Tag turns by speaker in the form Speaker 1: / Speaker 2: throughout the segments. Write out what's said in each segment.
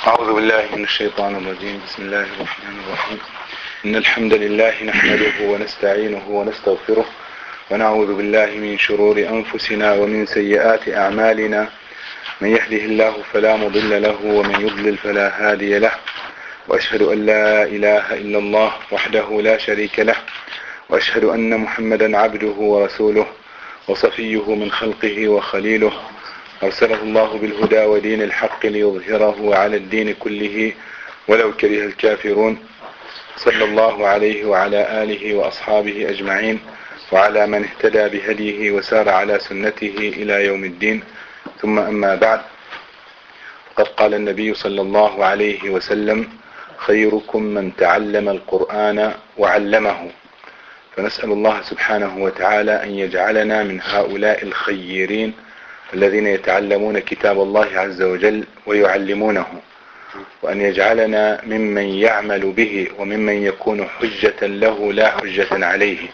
Speaker 1: أعوذ بالله من الشيطان الرجيم. بسم الله الرحمن الرحيم. إن الحمد لله نحمده ونستعينه ونستغفره ونعوذ بالله من شرور أنفسنا ومن سيئات أعمالنا. من يهده الله فلا مضل له ومن يضلل فلا هادي له، وأشهد أن لا إله إلا الله وحده لا شريك له، وأشهد أن محمدا عبده ورسوله وصفيه من خلقه وخليله، أرسله الله بالهدى ودين الحق ليظهره على الدين كله ولو كره الكافرون. صلى الله عليه وعلى آله وأصحابه أجمعين وعلى من اهتدى بهديه وسار على سنته إلى يوم الدين. ثم أما بعد، فقد قال النبي صلى الله عليه وسلم: خيركم من تعلم القرآن وعلمه. فنسأل الله سبحانه وتعالى أن يجعلنا من هؤلاء الخيرين الذين يتعلمون كتاب الله عز وجل ويعلمونه، وأن يجعلنا ممن يعمل به وممن يكون حجة له لا حجة عليه.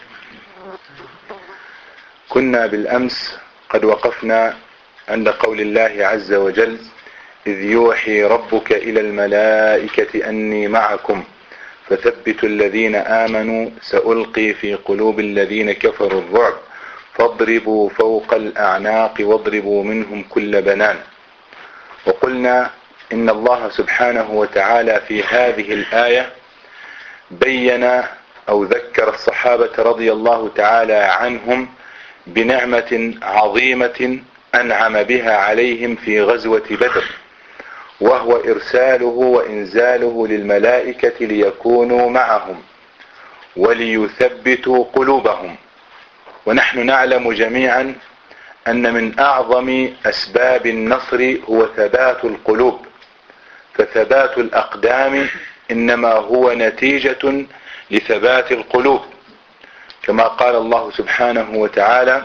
Speaker 1: كنا بالأمس قد وقفنا عند قول الله عز وجل: إذ يوحي ربك إلى الملائكة أني معكم فثبتوا الذين آمنوا سألقي في قلوب الذين كفروا الرعب فاضربوا فوق الأعناق واضربوا منهم كل بنان. وقلنا إن الله سبحانه وتعالى في هذه الآية بين أو ذكر الصحابة رضي الله تعالى عنهم بنعمة عظيمة أنعم بها عليهم في غزوة بدر، وهو إرساله وإنزاله للملائكة ليكونوا معهم وليثبتوا قلوبهم. ونحن نعلم جميعا أن من أعظم أسباب النصر هو ثبات القلوب، فثبات الأقدام إنما هو نتيجة لثبات القلوب، كما قال الله سبحانه وتعالى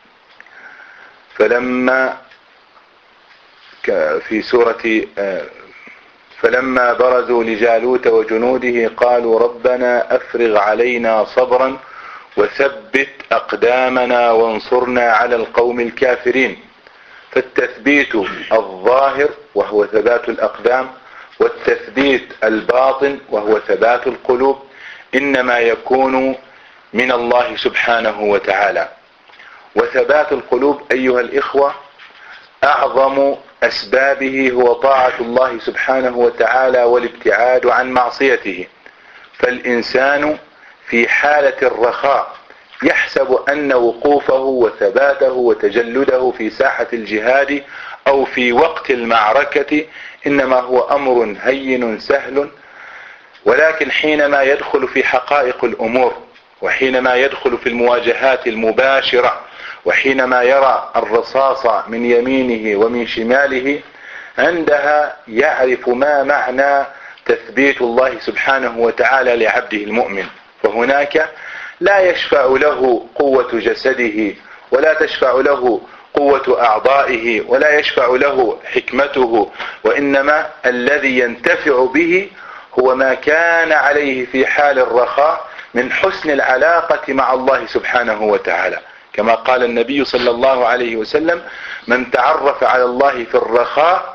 Speaker 1: في سورة فلما برزوا لجالوت وجنوده قالوا ربنا أفرغ علينا صبرا وثبت أقدامنا وانصرنا على القوم الكافرين. فالتثبيت الظاهر وهو ثبات الأقدام، والتثبيت الباطن وهو ثبات القلوب، إنما يكون من الله سبحانه وتعالى. وثبات القلوب أيها الإخوة أعظم أسبابه هو طاعة الله سبحانه وتعالى والابتعاد عن معصيته. فالإنسان في حالة الرخاء يحسب أن وقوفه وثباته وتجلده في ساحة الجهاد أو في وقت المعركة إنما هو أمر هين سهل، ولكن حينما يدخل في حقائق الأمور، وحينما يدخل في المواجهات المباشرة، وحينما يرى الرصاص من يمينه ومن شماله، عندها يعرف ما معنى تثبيت الله سبحانه وتعالى لعبده المؤمن. فهناك لا يشفع له قوة جسده، ولا تشفع له قوة أعضائه، ولا يشفع له حكمته، وإنما الذي ينتفع به هو ما كان عليه في حال الرخاء من حسن العلاقة مع الله سبحانه وتعالى، كما قال النبي صلى الله عليه وسلم: من تعرف على الله في الرخاء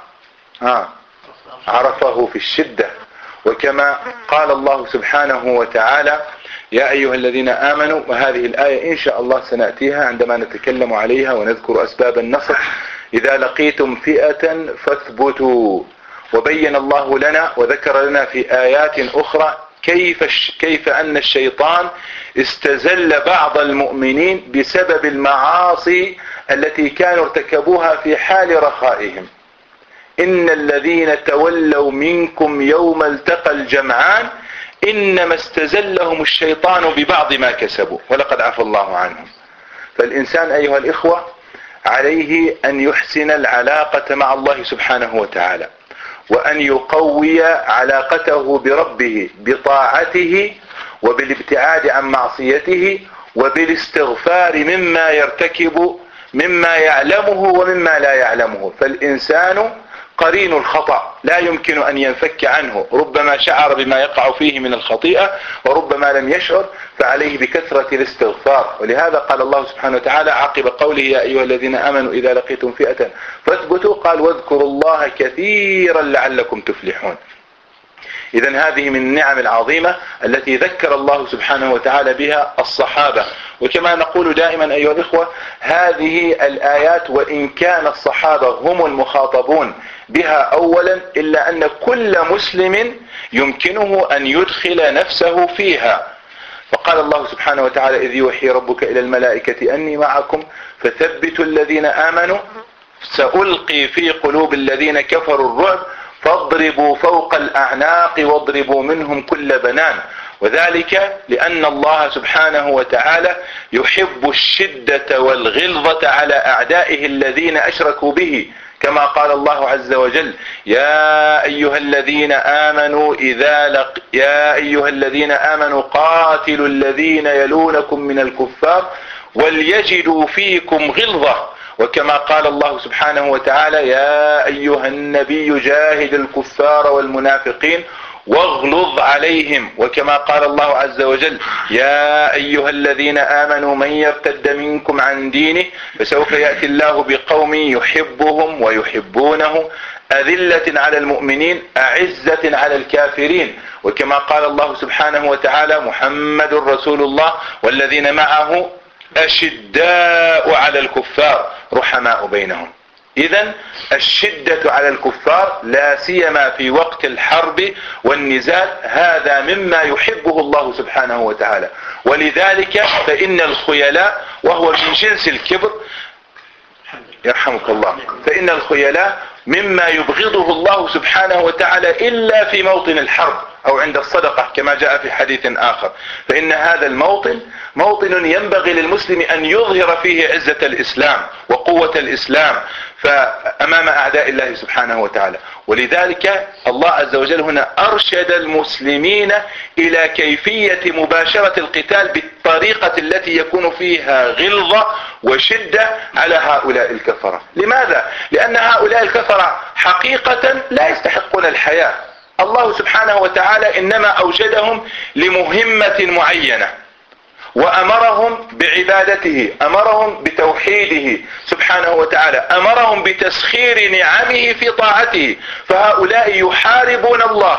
Speaker 1: عرفه في الشدة. وكما قال الله سبحانه وتعالى: يا أيها الذين آمنوا، وهذه الآية إن شاء الله سنأتيها عندما نتكلم عليها ونذكر أسباب النصر: إذا لقيتم فئة فاثبتوا. وبين الله لنا وذكر لنا في آيات أخرى كيف أن الشيطان استزل بعض المؤمنين بسبب المعاصي التي كانوا ارتكبوها في حال رخائهم. إن الذين تولوا منكم يوم التقى الجمعان إنما استزلهم الشيطان ببعض ما كسبوا ولقد عفى الله عنهم. فالإنسان أيها الإخوة عليه أن يحسن العلاقة مع الله سبحانه وتعالى، وأن يقوي علاقته بربه بطاعته وبالابتعاد عن معصيته وبالاستغفار مما يرتكب، مما يعلمه ومما لا يعلمه. فالإنسان قرين الخطأ لا يمكن أن ينفك عنه، ربما شعر بما يقع فيه من الخطيئة وربما لم يشعر، فعليه بكثرة الاستغفار. ولهذا قال الله سبحانه وتعالى عقب قوله يا أيها الذين آمنوا إذا لقيتم فئة فاثبتوا قال واذكروا الله كثيرا لعلكم تفلحون. إذن هذه من النعم العظيمة التي ذكر الله سبحانه وتعالى بها الصحابة. وكما نقول دائما أيها الإخوة، هذه الآيات وإن كان الصحابة هم المخاطبون بها أولا، إلا أن كل مسلم يمكنه أن يدخل نفسه فيها. فقال الله سبحانه وتعالى إذ يوحي ربك إلى الملائكة أني معكم فثبتوا الذين آمنوا سألقي في قلوب الذين كفروا الرعب فاضربوا فوق الأعناق واضربوا منهم كل بنان. وذلك لأن الله سبحانه وتعالى يحب الشدة والغلظة على أعدائه الذين أشركوا به، كما قال الله عز وجل يا أيها الذين آمنوا قاتلوا الذين يلونكم من الكفار وليجدوا فيكم غلظة. وكما قال الله سبحانه وتعالى يا أيها النبي جاهد الكفار والمنافقين واغلظ عليهم. وكما قال الله عز وجل يا أيها الذين آمنوا من يرتد منكم عن دينه فسوف يأتي الله بقوم يحبهم ويحبونه أذلة على المؤمنين أعزة على الكافرين. وكما قال الله سبحانه وتعالى محمد رسول الله والذين معه أشداء على الكفار رحماء بينهم. إذن الشدة على الكفار لا سيما في وقت الحرب والنزال هذا مما يحبه الله سبحانه وتعالى. ولذلك فإن الخيلاء وهو من جنس الكبر يرحمك الله، فإن الخيلاء مما يبغضه الله سبحانه وتعالى إلا في موطن الحرب أو عند الصدقة كما جاء في حديث آخر، فإن هذا الموطن موطن ينبغي للمسلم أن يظهر فيه عزة الإسلام وقوة الإسلام فأمام أعداء الله سبحانه وتعالى. ولذلك الله عز وجل هنا أرشد المسلمين إلى كيفية مباشرة القتال بالطريقة التي يكون فيها غلظة وشدة على هؤلاء الكفرة. لماذا؟ لأن هؤلاء الكفرة حقيقة لا يستحقون الحياة. الله سبحانه وتعالى إنما أوجدهم لمهمة معينة وأمرهم بعبادته، أمرهم بتوحيده سبحانه وتعالى، أمرهم بتسخير نعمه في طاعته. فهؤلاء يحاربون الله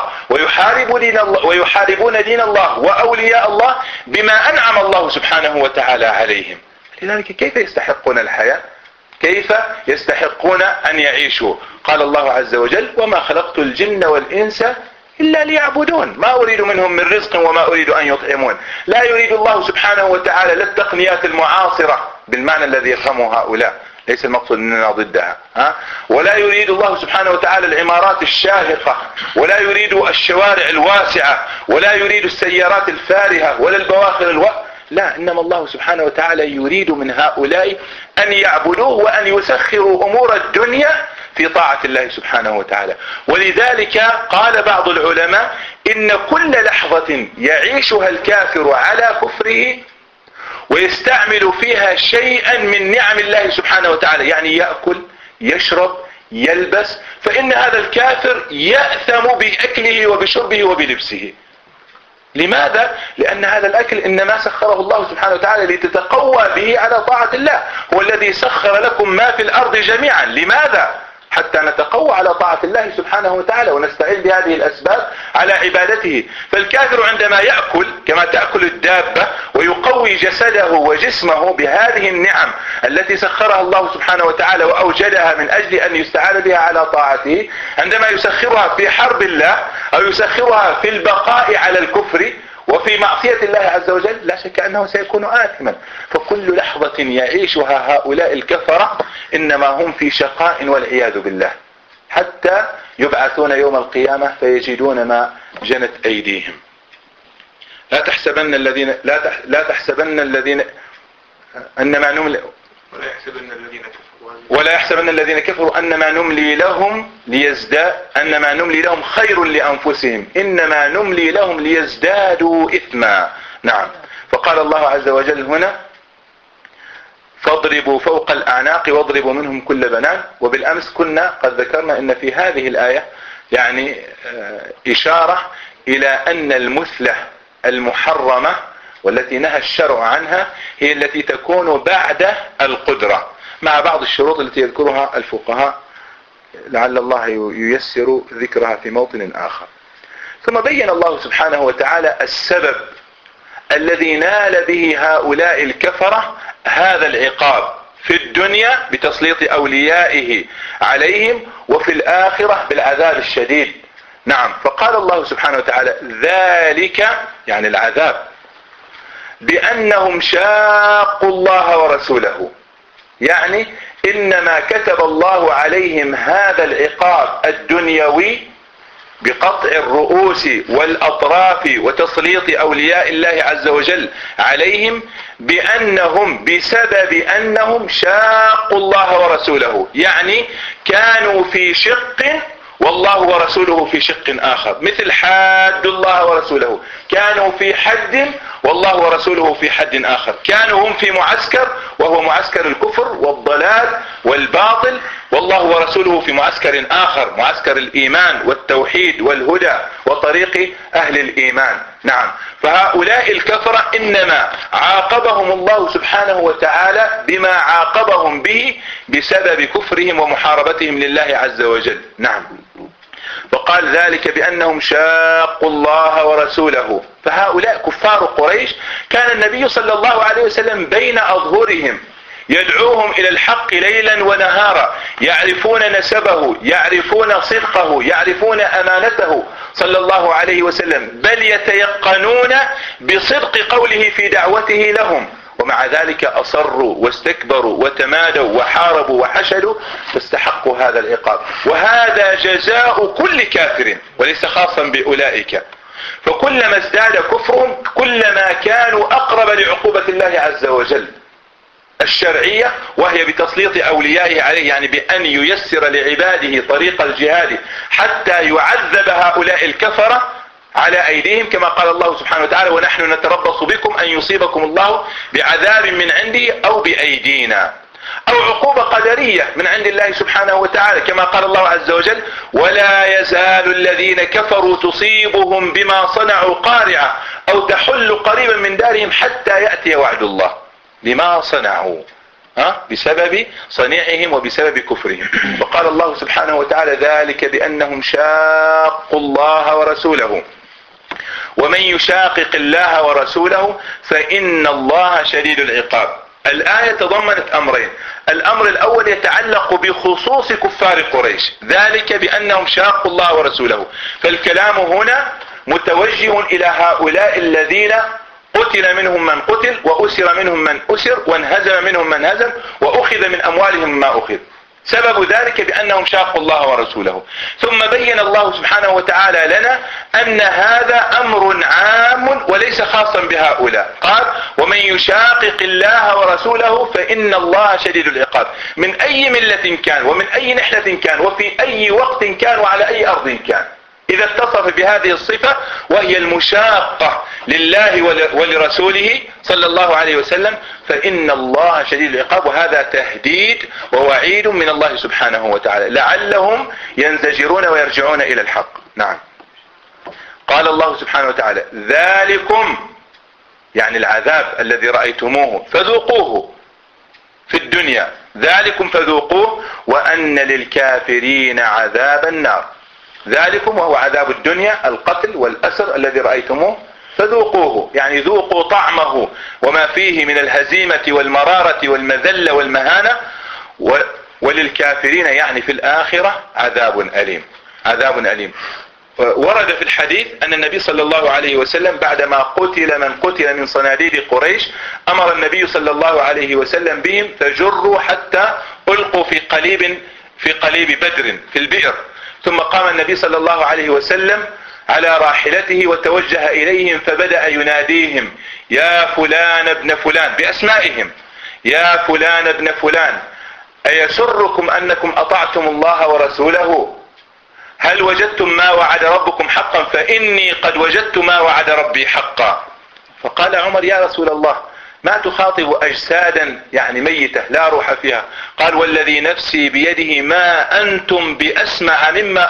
Speaker 1: ويحاربون دين الله وأولياء الله بما أنعم الله سبحانه وتعالى عليهم. لذلك كيف يستحقون الحياة؟ كيف يستحقون أن يعيشوا؟ قال الله عز وجل وما خلقت الجن والإنس إلا ليعبدون ما أريد منهم من رزق وما أريد أن يطعمون. لا يريد الله سبحانه وتعالى لا التقنيات المعاصرة بالمعنى الذي يفهمه هؤلاء، ليس المقصود أننا ضدها، ولا يريد الله سبحانه وتعالى العمارات الشاهقة، ولا يريد الشوارع الواسعة، ولا يريد السيارات الفارهة ولا البواخر لا، إنما الله سبحانه وتعالى يريد من هؤلاء أن يعبدوه وأن يسخروا أمور الدنيا في طاعة الله سبحانه وتعالى. ولذلك قال بعض العلماء إن كل لحظة يعيشها الكافر على كفره ويستعمل فيها شيئا من نعم الله سبحانه وتعالى، يعني يأكل يشرب يلبس، فإن هذا الكافر يأثم بأكله وبشربه وبلبسه. لماذا؟ لأن هذا الأكل إنما سخره الله سبحانه وتعالى لتتقوى به على طاعة الله. هو الذي سخر لكم ما في الأرض جميعا. لماذا؟ حتى نتقوى على طاعة الله سبحانه وتعالى ونستعين بهذه الأسباب على عبادته. فالكافر عندما يأكل كما تأكل الدابة ويقوي جسده وجسمه بهذه النعم التي سخرها الله سبحانه وتعالى وأوجدها من أجل أن يستعان بها على طاعته، عندما يسخرها في حرب الله أو يسخرها في البقاء على الكفر وفي معصية الله عز وجل لا شك أنه سيكون آثما. فكل لحظة يعيشها هؤلاء الكفرة إنما هم في شقاء والعياذ بالله، حتى يبعثون يوم القيامة فيجدون ما جنت أيديهم. لا تحسبن الذين أنما نملي ولا يحسبن الذين كفروا أنما نملي لهم أنما نملي لهم خير لأنفسهم إنما نملي لهم ليزدادوا إثما. نعم. فقال الله عز وجل هنا فاضربوا فوق الأعناق واضربوا منهم كل بنان. وبالأمس كنا قد ذكرنا أن في هذه الآية يعني إشارة إلى أن المثلة المحرمة والتي نهى الشرع عنها هي التي تكون بعد القدرة، مع بعض الشروط التي يذكرها الفقهاء لعل الله ييسر ذكرها في موطن آخر. ثم بين الله سبحانه وتعالى السبب الذي نال به هؤلاء الكفرة هذا العقاب في الدنيا بتسليط أوليائه عليهم، وفي الآخرة بالعذاب الشديد. نعم، فقال الله سبحانه وتعالى ذلك يعني العذاب بأنهم شاقوا الله ورسوله، يعني إنما كتب الله عليهم هذا العقاب الدنيوي بقطع الرؤوس والأطراف وتسليط أولياء الله عز وجل عليهم بسبب أنهم شاقوا الله ورسوله، يعني كانوا في شق والله ورسوله في شق آخر، مثل حاد الله ورسوله، كانوا في حد والله ورسوله في حد آخر، كانوا هم في معسكر وهو معسكر الكفر والضلال والباطل، والله ورسوله في معسكر آخر، معسكر الإيمان والتوحيد والهدى وطريق أهل الإيمان. نعم، فهؤلاء الكفرة إنما عاقبهم الله سبحانه وتعالى بما عاقبهم به بسبب كفرهم ومحاربتهم لله عز وجل. نعم، وقال ذلك بأنهم شاقوا الله ورسوله. فهؤلاء كفار قريش كان النبي صلى الله عليه وسلم بين أظهرهم يدعوهم إلى الحق ليلا ونهارا، يعرفون نسبه، يعرفون صدقه، يعرفون أمانته صلى الله عليه وسلم، بل يتيقنون بصدق قوله في دعوته لهم، ومع ذلك أصروا واستكبروا وتمادوا وحاربوا وحشدوا فاستحقوا هذا العقاب. وهذا جزاء كل كافر وليس خاصا بأولئك، فكلما ازداد كفرهم كلما كانوا أقرب لعقوبة الله عز وجل الشرعية، وهي بتسليط أوليائه عليه، يعني بأن ييسر لعباده طريق الجهاد حتى يعذب هؤلاء الكفرة على أيديهم، كما قال الله سبحانه وتعالى ونحن نتربص بكم أن يصيبكم الله بعذاب من عنده أو بأيدينا، أو عقوبة قدرية من عند الله سبحانه وتعالى، كما قال الله عز وجل ولا يزال الذين كفروا تصيبهم بما صنعوا قارعة أو تحل قريبا من دارهم حتى يأتي وعد الله بما صنعوا بسبب صنيعهم وبسبب كفرهم. وقال الله سبحانه وتعالى ذلك بأنهم شاقوا الله ورسوله ومن يشاقق الله ورسوله فإن الله شديد العقاب. الآية تضمنت أمرين، الأمر الأول يتعلق بخصوص كفار قريش، ذلك بأنهم شاقوا الله ورسوله، فالكلام هنا متوجه إلى هؤلاء الذين قتل منهم من قتل وأسر منهم من أسر وانهزم منهم من هزم وأخذ من أموالهم ما أخذ، سبب ذلك بأنهم شاقوا الله ورسوله. ثم بين الله سبحانه وتعالى لنا أن هذا أمر عام وليس خاصا بهؤلاء، قال ومن يشاقق الله ورسوله فإن الله شديد العقاب، من أي ملة كان ومن أي نحلة كان وفي أي وقت كان وعلى أي أرض كان، إذا اتصف بهذه الصفة وهي المشاقة لله ولرسوله صلى الله عليه وسلم فإن الله شديد العقاب. وهذا تهديد ووعيد من الله سبحانه وتعالى لعلهم ينزجرون ويرجعون إلى الحق. نعم، قال الله سبحانه وتعالى ذلكم يعني العذاب الذي رأيتموه فذوقوه في الدنيا، ذلكم فذوقوه وأن للكافرين عذاب النار. ذلكم وهو عذاب الدنيا القتل والأسر الذي رأيتموه، فذوقوه يعني ذوقوا طعمه وما فيه من الهزيمة والمرارة والمذلة والمهانة، وللكافرين يعني في الآخرة عذاب أليم، عذاب أليم. ورد في الحديث أن النبي صلى الله عليه وسلم بعدما قتل من قتل من صناديد قريش أمر النبي صلى الله عليه وسلم بهم فجروا حتى ألقوا في قليب بدر في البئر، ثم قام النبي صلى الله عليه وسلم على راحلته وتوجه إليهم فبدأ يناديهم يا فلان ابن فلان بأسمائهم، يا فلان ابن فلان أيسركم أنكم أطعتم الله ورسوله؟ هل وجدتم ما وعد ربكم حقا؟ فإني قد وجدت ما وعد ربي حقا. فقال عمر يا رسول الله ما تخاطب أجسادا يعني ميتة لا روح فيها. قال والذي نفسي بيده ما أنتم بأسمع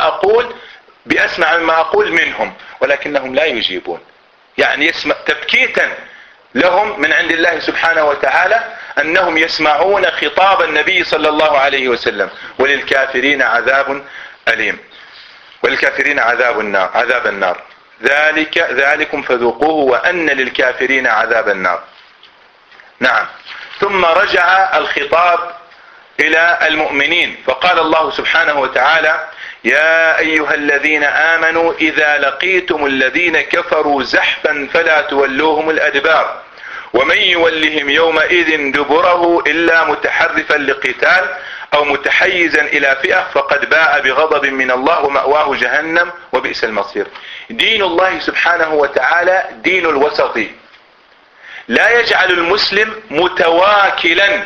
Speaker 1: مما أقول منهم ولكنهم لا يجيبون. يعني يسمع تبكيتا لهم من عند الله سبحانه وتعالى أنهم يسمعون خطاب النبي صلى الله عليه وسلم. وللكافرين عذاب أليم، وللكافرين عذاب النار ذلكم فذوقوه وأن للكافرين عذاب النار. نعم. ثم رجع الخطاب إلى المؤمنين فقال الله سبحانه وتعالى يا أيها الذين آمنوا إذا لقيتم الذين كفروا زحفا فلا تولوهم الأدبار ومن يولهم يومئذ دبره إلا متحرفا لقتال أو متحيزا إلى فئة فقد باء بغضب من الله ومأواه جهنم وبئس المصير. دين الله سبحانه وتعالى دين الوسط، لا يجعل المسلم متواكلا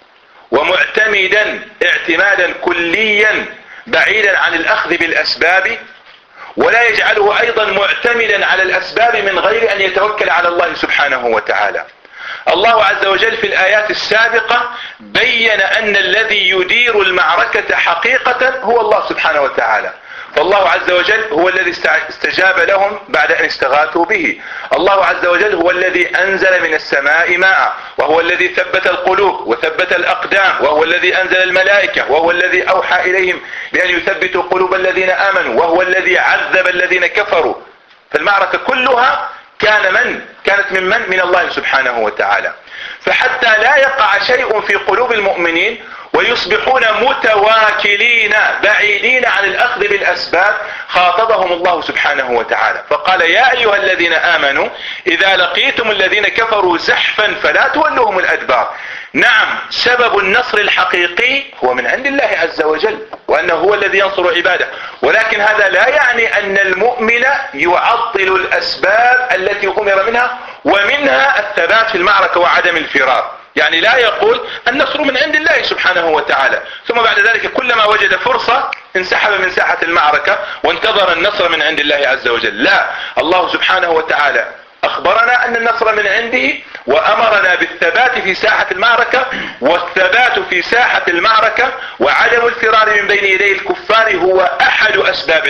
Speaker 1: ومعتمدا اعتمادا كليا بعيدا عن الأخذ بالأسباب، ولا يجعله أيضا معتمدا على الأسباب من غير أن يتوكل على الله سبحانه وتعالى. الله عز وجل في الآيات السابقة بين أن الذي يدير المعركة حقيقة هو الله سبحانه وتعالى. فالله عز وجل هو الذي استجاب لهم بعد أن استغاثوا به. الله عز وجل هو الذي أنزل من السماء ماء، وهو الذي ثبت القلوب وثبت الأقدام، وهو الذي أنزل الملائكة، وهو الذي أوحى إليهم بأن يثبتوا قلوب الذين آمنوا، وهو الذي عذب الذين كفروا. فالمعركة كلها كانت من الله سبحانه وتعالى. فحتى لا يقع شيء في قلوب المؤمنين ويصبحون متواكلين بعيدين عن الأخذ بالأسباب خاطبهم الله سبحانه وتعالى فقال يا أيها الذين آمنوا إذا لقيتم الذين كفروا زحفا فلا تولوهم الأدبار. نعم، سبب النصر الحقيقي هو من عند الله عز وجل وأنه هو الذي ينصر عباده، ولكن هذا لا يعني أن المؤمن يعطل الأسباب التي أمر منها، ومنها الثبات في المعركة وعدم الفرار. يعني لا يقول النصر من عند الله سبحانه وتعالى ثم بعد ذلك كلما وجد فرصة انسحب من ساحة المعركة وانتظر النصر من عند الله عز وجل. لا، الله سبحانه وتعالى أخبرنا أن النصر من عنده وأمرنا بالثبات في ساحة المعركة، والثبات في ساحة المعركة وعدم الفرار من بين يدي الكفار هو أحد أسباب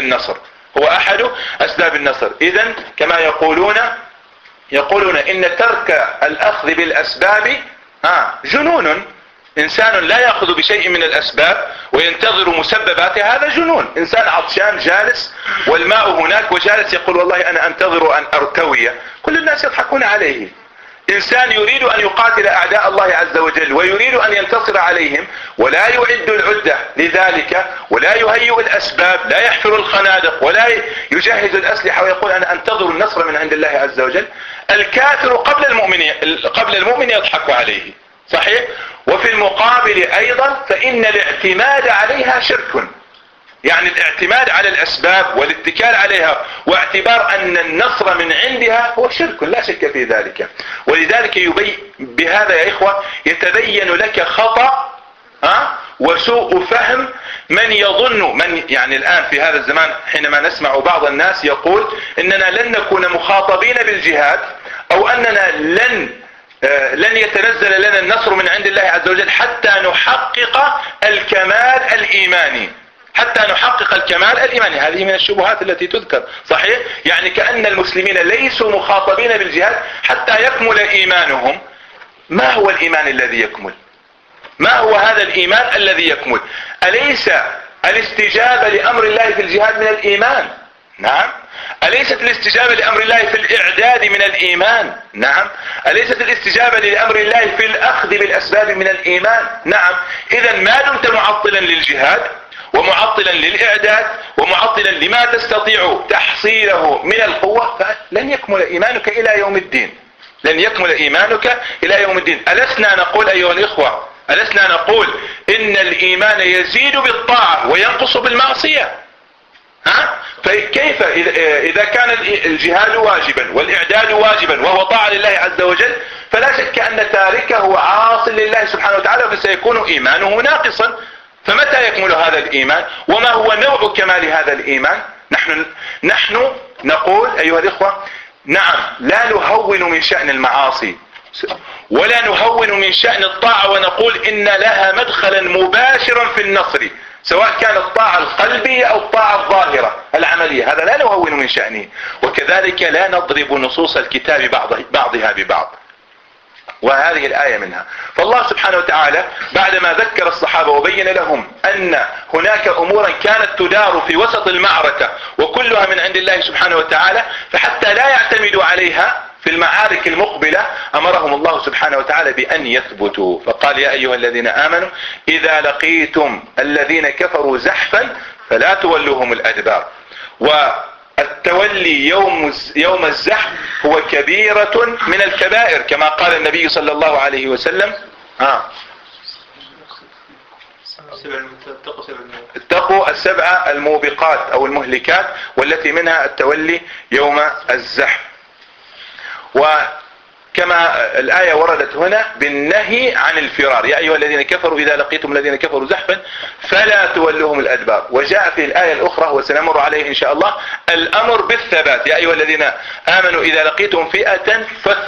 Speaker 1: النصر. إذن كما يقولون إن ترك الأخذ بالأسباب جنون. إنسان لا يأخذ بشيء من الأسباب وينتظر مسبباتها، هذا جنون. إنسان عطشان جالس والماء هناك وجالس يقول والله أنا أنتظر أن أرتوي، كل الناس يضحكون عليه. إنسان يريد أن يقاتل أعداء الله عز وجل ويريد أن ينتصر عليهم ولا يعد العدة لذلك ولا يهيئ الأسباب، لا يحفر الخنادق ولا يجهز الأسلحة ويقول أنا أنتظر النصر من عند الله عز وجل. الكافر قبل المؤمن يضحك عليه، صحيح؟ وفي المقابل أيضا فإن الاعتماد عليها شرك. يعني الاعتماد على الأسباب والاتكال عليها واعتبار أن النصر من عندها هو شرك لا شك في ذلك. ولذلك بهذا يا إخوة يتبين لك خطأ وسوء فهم من يظن يعني الآن في هذا الزمان حينما نسمع بعض الناس يقول إننا لن نكون مخاطبين بالجهاد أو أننا لن يتنزل لنا النصر من عند الله عز وجل حتى نحقق الكمال الإيماني. هذه من الشبهات التي تذكر، صحيح؟ يعني كأن المسلمين ليسوا مخاطبين بالجهاد حتى يكمل إيمانهم. ما هو الإيمان الذي يكمل؟ ما هو هذا الإيمان الذي يكمل؟ أليس الاستجابة لأمر الله في الجهاد من الإيمان؟ نعم. أليست الاستجابة لأمر الله في الإعداد من الإيمان؟ نعم. أليست الاستجابة لأمر الله في الأخذ بالأسباب من الإيمان؟ نعم. إذا ما دمت معطلا للجهاد ومعطلا للإعداد ومعطلا لما تستطيع تحصيله من القوة فلن يكمل إيمانك إلى يوم الدين. ألسنا نقول أيها الإخوة، إن الإيمان يزيد بالطاعة وينقص بالمعصية؟ فكيف إذا كان الجهاد واجبا والإعداد واجبا وهو طاعة لله عز وجل فلا شك أن تاركه عاص لله سبحانه وتعالى فسيكون إيمانه ناقصا. فمتى يكمل هذا الإيمان؟ وما هو نوع كمال هذا الإيمان؟ نحن نقول أيها الإخوة، نعم، لا نهون من شأن المعاصي، ولا نهون من شأن الطاعة ونقول إن لها مدخلا مباشرا في النصر، سواء كانت الطاعة القلبية أو الطاعة الظاهرة العملية، هذا لا نهون من شأنه. وكذلك لا نضرب نصوص الكتاب بعضها ببعض، وهذه الآية منها. فالله سبحانه وتعالى بعدما ذكر الصحابة وبين لهم أن هناك أمورا كانت تدار في وسط المعركة وكلها من عند الله سبحانه وتعالى، فحتى لا يعتمدوا عليها في المعارك المقبلة أمرهم الله سبحانه وتعالى بأن يثبتوا، فقال يا أيها الذين آمنوا إذا لقيتم الذين كفروا زحفا فلا تولوهم الأدبار. والتولي يوم الزحف هو كبيرة من الكبائر كما قال النبي صلى الله عليه وسلم اتقوا السبع الموبقات أو المهلكات، والتي منها التولي يوم الزحف. وكما الآية وردت هنا بالنهي عن الفرار، يا أيها الذين كفروا إذا لقيتم الذين كفروا زحفا فلا تولوهم الأدبار. وجاء في الآية الأخرى وسنمر عليه إن شاء الله الأمر بالثبات، يا أيها الذين آمنوا إذا لقيتم فئة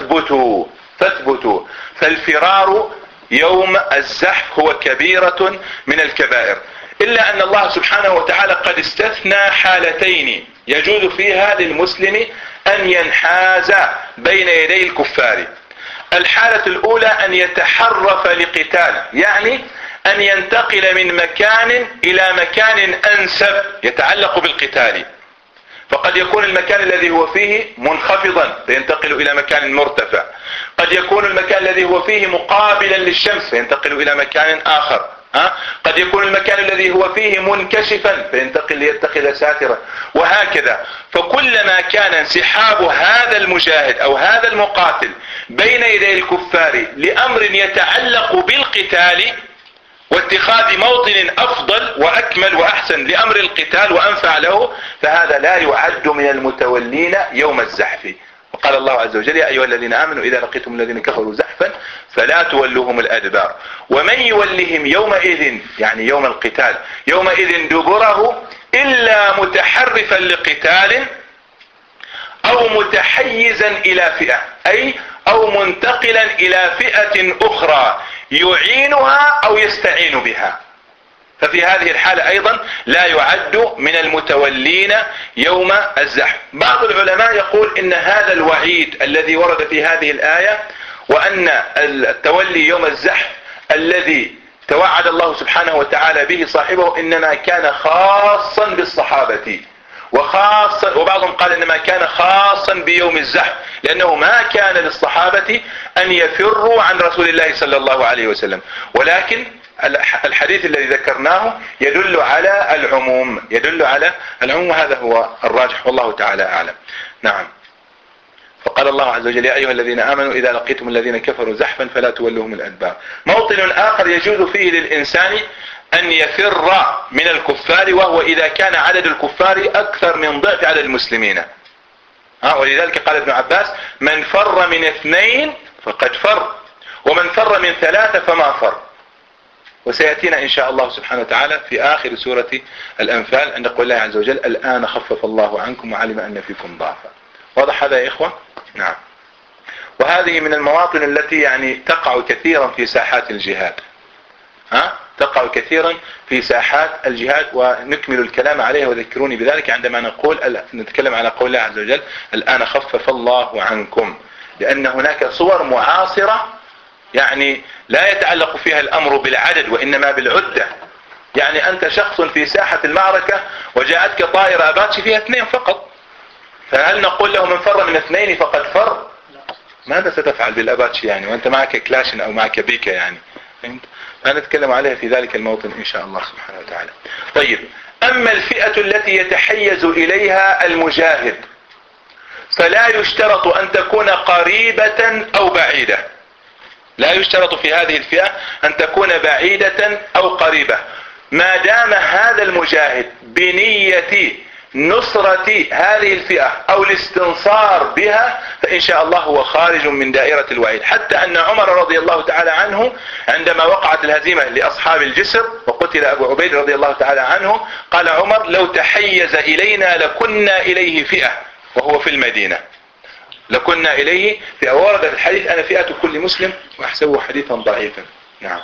Speaker 1: فاثبتوا. فالفرار يوم الزحف هو كبيرة من الكبائر، إلا أن الله سبحانه وتعالى قد استثنى حالتين يجوز فيها للمسلم أن ينحاز بين يدي الكفار. الحالة الأولى أن يتحرف لقتال، يعني أن ينتقل من مكان إلى مكان أنسب يتعلق بالقتال، فقد يكون المكان الذي هو فيه منخفضا فينتقل إلى مكان مرتفع، قد يكون المكان الذي هو فيه مقابلا للشمس فينتقل إلى مكان آخر، قد يكون المكان الذي هو فيه منكشفا فينتقل ليتخذ ساترا، وهكذا. فكلما كان انسحاب هذا المجاهد أو هذا المقاتل بين يدي الكفار لأمر يتعلق بالقتال واتخاذ موطن أفضل وأكمل وأحسن لأمر القتال وأنفع له، فهذا لا يعد من المتولين يوم الزحف. وقال الله عز وجل يا أيها الذين آمنوا إذا لقيتم الذين كفروا زحفا فلا تولوهم الأدبار. ومن يولهم يومئذ، يعني يوم القتال، يومئذ دبره إلا متحرفا لقتال أو متحيزا إلى فئة، أي أو منتقلا إلى فئة أخرى يعينها أو يستعين بها، ففي هذه الحالة أيضا لا يعد من المتولين يوم الزحف. بعض العلماء يقول إن هذا الوعيد الذي ورد في هذه الآية، وأن التولي يوم الزحف الذي توعد الله سبحانه وتعالى به صاحبه إنما كان خاصا بالصحابة وخاصا، وبعضهم قال إنما كان خاصا بيوم الزحف، لأنه ما كان للصحابة أن يفروا عن رسول الله صلى الله عليه وسلم، ولكن الحديث الذي ذكرناه يدل على العموم، وهذا هو الراجح والله تعالى أعلم. نعم. فقال الله عز وجل يا أيها الذين آمنوا إذا لقيتم الذين كفروا زحفا فلا تولوهم الأدبار. موطن آخر يجوز فيه للإنسان أن يفر من الكفار، وهو إذا كان عدد الكفار أكثر من ضعف عدد المسلمين. ولذلك قال ابن عباس من فر من 2 فقد فر، ومن فر من 3 فما فر. وسيأتينا إن شاء الله سبحانه وتعالى في آخر سورة الأنفال عند قول الله عز وجل الآن خفف الله عنكم وعلم أن فيكم ضعفا. واضح هذا يا إخوة؟ نعم. وهذه من المواطن التي يعني تقع كثيرا في ساحات الجهاد، تقع كثيرا في ساحات الجهاد، ونكمل الكلام عليها وذكروني بذلك عندما نتكلم على قول الله عز وجل الآن خفف الله عنكم، لأن هناك صور معاصرة يعني لا يتعلق فيها الأمر بالعدد وإنما بالعدة. يعني أنت شخص في ساحة المعركة وجاءتك طائرة أباتشي فيها 2 فقط، فهل نقول له من فر من 2 فقد فر؟ ماذا ستفعل بالأباتشي يعني وأنت معك كلاشن أو معك بيكا يعني؟ فنتكلم عليها في ذلك الموطن إن شاء الله سبحانه وتعالى. طيب، أما الفئة التي يتحيز إليها المجاهد فلا يشترط أن تكون قريبة أو بعيدة، لا يشترط في هذه الفئة أن تكون بعيدة أو قريبة، ما دام هذا المجاهد بنية نصرة هذه الفئة أو الاستنصار بها فإن شاء الله هو خارج من دائرة الوعيد. حتى أن عمر رضي الله تعالى عنه عندما وقعت الهزيمة لأصحاب الجسر وقتل أبو عبيد رضي الله تعالى عنه، قال عمر لو تحيز إلينا لكنا إليه فئة، وهو في المدينة. لكنا إليه. في ورد الحديث أنا فئة كل مسلم، وأحسبه حديثا ضعيفا. نعم،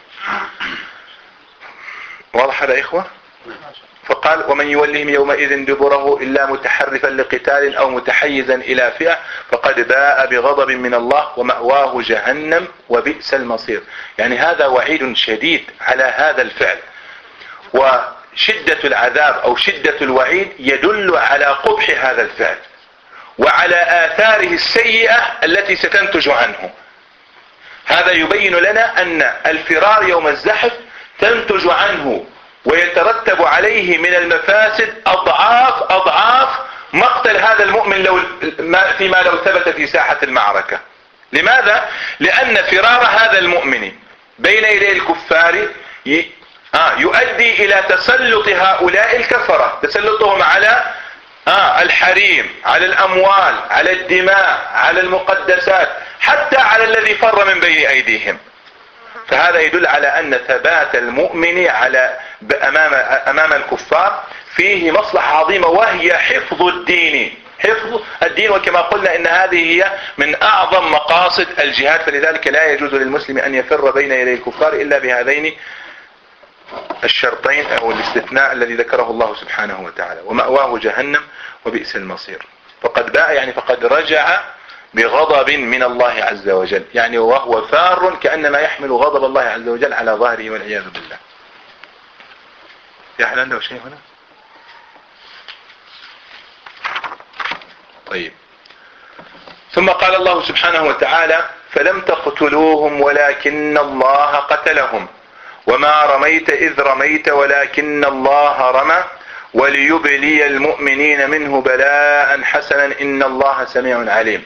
Speaker 1: واضح هذا يا إخوة؟ فقال ومن يولهم يومئذ دبره إلا متحرفا لقتال أو متحيزا إلى فئة فقد باء بغضب من الله ومأواه جهنم وبئس المصير. يعني هذا وعيد شديد على هذا الفعل، وشدة العذاب أو شدة الوعيد يدل على قبح هذا الفعل وعلى آثاره السيئة التي ستنتج عنه. هذا يبين لنا أن الفرار يوم الزحف تنتج عنه ويترتب عليه من المفاسد أضعاف مقتل هذا المؤمن فيما لو ثبت في ساحة المعركة. لماذا؟ لأن فرار هذا المؤمن بين يدي الكفار يؤدي إلى تسلط هؤلاء الكفرة، تسلطهم على الحريم، على الأموال، على الدماء، على المقدسات، حتى على الذي فر من بين أيديهم. فهذا يدل على أن ثبات المؤمن أمام الكفار فيه مصلحة عظيمة، وهي حفظ الدين. وكما قلنا إن هذه هي من أعظم مقاصد الجهاد، فلذلك لا يجوز للمسلم أن يفر بين يدي الكفار إلا بهذين الشرطين أو الاستثناء الذي ذكره الله سبحانه وتعالى. ومأواه جهنم وبئس المصير. فقد باء يعني فقد رجع بغضب من الله عز وجل، يعني وهو فار كأنما يحمل غضب الله عز وجل على ظهره والعياذ بالله. يا أحد عنده شيء هنا؟ طيب. ثم قال الله سبحانه وتعالى فلم تقتلوهم ولكن الله قتلهم وما رميت إذ رميت ولكن الله رمى وليبلي المؤمنين منه بلاء حسنا إن الله سميع عليم.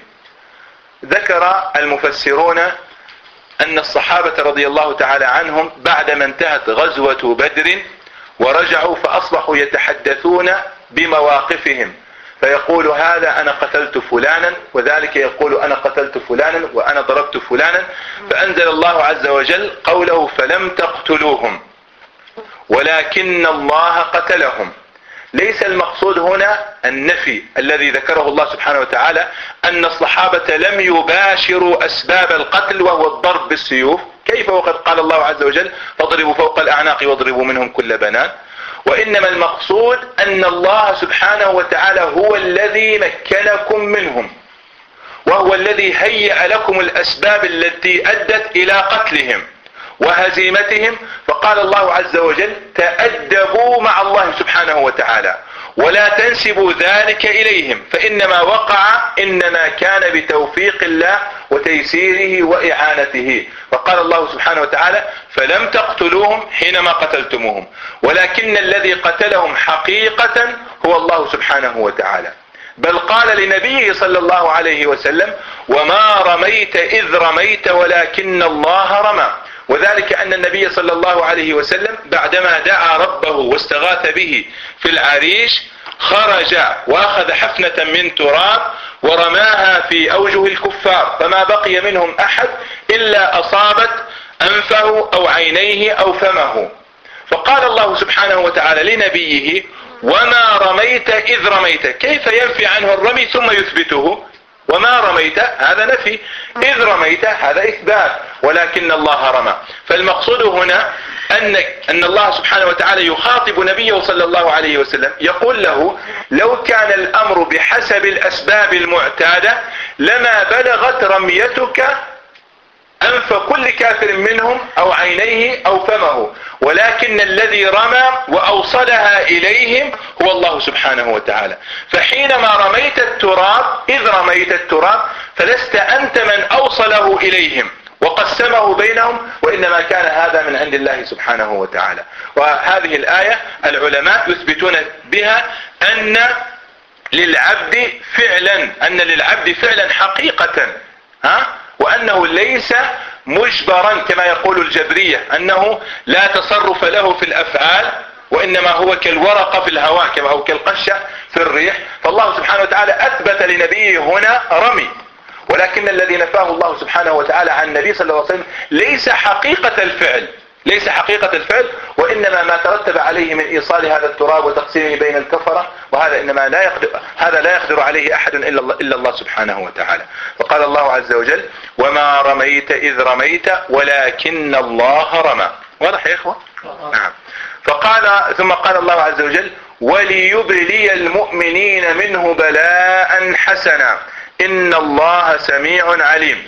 Speaker 1: ذكر المفسرون أن الصحابة رضي الله تعالى عنهم بعدما انتهت غزوة بدر ورجعوا فأصبحوا يتحدثون بمواقفهم، فيقول هذا أنا قتلت فلانا، وذلك يقول أنا قتلت فلانا وأنا ضربت فلانا. فأنزل الله عز وجل قوله فلم تقتلوهم ولكن الله قتلهم. ليس المقصود هنا النفي الذي ذكره الله سبحانه وتعالى أن الصحابة لم يباشروا أسباب القتل وهو الضرب بالسيوف، كيف وقد قال الله عز وجل فاضربوا فوق الأعناق واضربوا منهم كل بنان. وإنما المقصود أن الله سبحانه وتعالى هو الذي مكنكم منهم، وهو الذي هيأ لكم الأسباب التي أدت إلى قتلهم وهزيمتهم. فقال الله عز وجل تأدبوا مع الله سبحانه وتعالى ولا تنسبوا ذلك إليهم، فإنما وقع إنما كان بتوفيق الله وتيسيره وإعانته. فقال الله سبحانه وتعالى فلم تقتلوهم حينما قتلتموهم ولكن الذي قتلهم حقيقة هو الله سبحانه وتعالى. بل قال لنبيه صلى الله عليه وسلم وما رميت إذ رميت ولكن الله رمى. وذلك أن النبي صلى الله عليه وسلم بعدما دعا ربه واستغاث به في العريش خرج وأخذ حفنة من تراب ورماها في أوجه الكفار، فما بقي منهم أحد إلا أصابت أنفه أو عينيه أو فمه. فقال الله سبحانه وتعالى لنبيه وما رميت إذ رميت، كيف ينفي عنه الرمي ثم يثبته؟ وما رميت هذا نفي، إذ رميت هذا إثبات، ولكن الله رمى. فالمقصود هنا أن الله سبحانه وتعالى يخاطب نبيه صلى الله عليه وسلم يقول له لو كان الأمر بحسب الأسباب المعتادة لما بلغت رميتك أنف كل كافر منهم أو عينيه أو فمه، ولكن الذي رمى وأوصلها إليهم هو الله سبحانه وتعالى. فحينما رميت التراب إذ رميت التراب فلست أنت من أوصله إليهم وقسمه بينهم، وإنما كان هذا من عند الله سبحانه وتعالى. وهذه الآية العلماء يثبتون بها أن للعبد فعلا حقيقة، وأنه ليس مجبرا كما يقول الجبرية أنه لا تصرف له في الأفعال، وإنما هو كالورقة في الهواء أو كالقشة في الريح. فالله سبحانه وتعالى أثبت لنبيه هنا رمي، ولكن الذي نفاه الله سبحانه وتعالى عن النبي صلى الله عليه وسلم ليس حقيقة الفعل، ليس حقيقة الفعل، وإنما ما ترتب عليه من إيصال هذا التراب وتقسيمه بين الكفرة، وهذا إنما لا يقدر عليه أحد إلا الله سبحانه وتعالى. فقال الله عز وجل: وما رميت إذ رميت ولكن الله رمى. واضح يا إخوة؟ نعم. ثم قال الله عز وجل: وليبلي المؤمنين منه بلاء حسنا إن الله سميع عليم.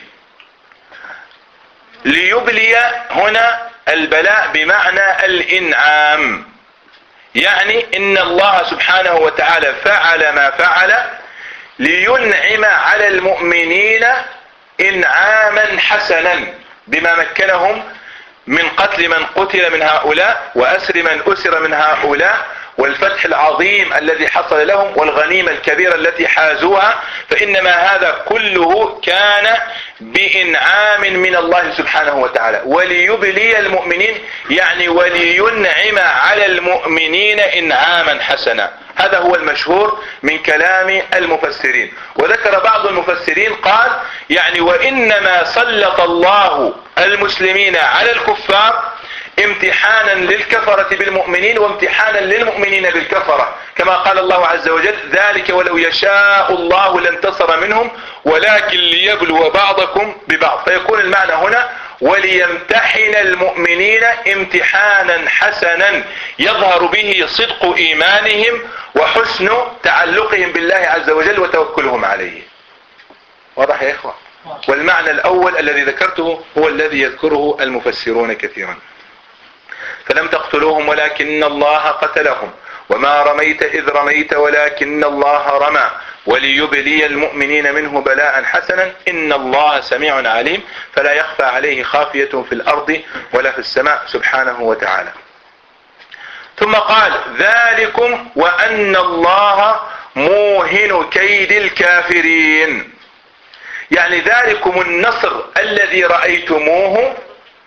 Speaker 1: ليبلي هنا البلاء بمعنى الإنعام، يعني إن الله سبحانه وتعالى فعل ما فعل لينعم على المؤمنين إنعاما حسنا بما مكنهم من قتل من قتل من هؤلاء وأسر من أسر من هؤلاء والفتح العظيم الذي حصل لهم والغنيمة الكبيرة التي حازوها. فإنما هذا كله كان بإنعام من الله سبحانه وتعالى. وليبلي المؤمنين يعني ولينعم على المؤمنين إنعاما حسنا. هذا هو المشهور من كلام المفسرين. وذكر بعض المفسرين قال يعني وإنما سلط الله المسلمين على الكفار امتحانا للكفرة بالمؤمنين وامتحانا للمؤمنين بالكفرة، كما قال الله عز وجل: ذلك ولو يشاء الله لانتصر منهم ولكن ليبلو بعضكم ببعض. فيكون المعنى هنا وليمتحن المؤمنين امتحانا حسنا يظهر به صدق إيمانهم وحسن تعلقهم بالله عز وجل وتوكلهم عليه. واضح يا إخوة؟ والمعنى الأول الذي ذكرته هو الذي يذكره المفسرون كثيرا. فلم تقتلوهم ولكن الله قتلهم وما رميت إذ رميت ولكن الله رمى وليبلي المؤمنين منه بلاء حسنا إن الله سميع عليم. فلا يخفى عليه خافية في الأرض ولا في السماء سبحانه وتعالى. ثم قال: ذلكم وأن الله موهن كيد الكافرين. يعني ذلكم النصر الذي رأيتموه،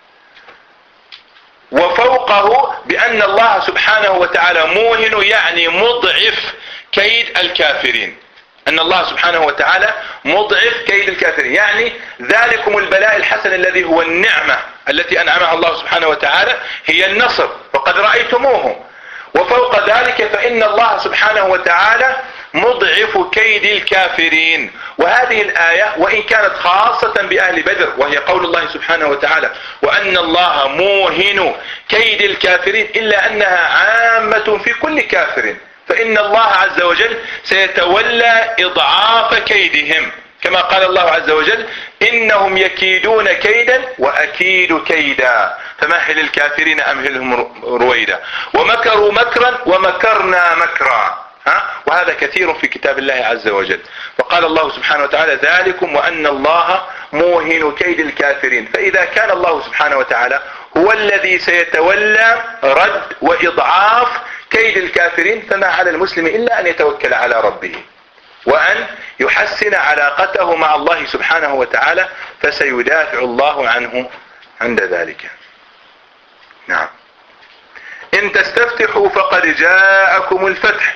Speaker 1: وفوقه بأن الله سبحانه وتعالى موهن يعني مضعف كيد الكافرين. أن الله سبحانه وتعالى مضعف كيد الكافرين، يعني ذلكم البلاء الحسن الذي هو النعمة التي أنعمها الله سبحانه وتعالى هي النصر وقد رأيتموه. وفوق ذلك فإن الله سبحانه وتعالى مضعف كيد الكافرين. وهذه الآية وإن كانت خاصة بأهل بدر وهي قول الله سبحانه وتعالى وأن الله موهن كيد الكافرين، إلا أنها عامة في كل كافر، فإن الله عز وجل سيتولى إضعاف كيدهم، كما قال الله عز وجل: إنهم يكيدون كيدا وأكيد كيدا فمهل الكافرين أمهلهم رويدا ومكروا مكرا ومكرنا مكرا. وهذا كثير في كتاب الله عز وجل. وقال الله سبحانه وتعالى: ذلكم وأن الله موهن كيد الكافرين. فإذا كان الله سبحانه وتعالى هو الذي سيتولى رد وإضعاف كيد الكافرين، فما على المسلم إلا أن يتوكل على ربه وأن يحسن علاقته مع الله سبحانه وتعالى، فسيدافع الله عنه عند ذلك. نعم. إن تستفتحوا فقد جاءكم الفتح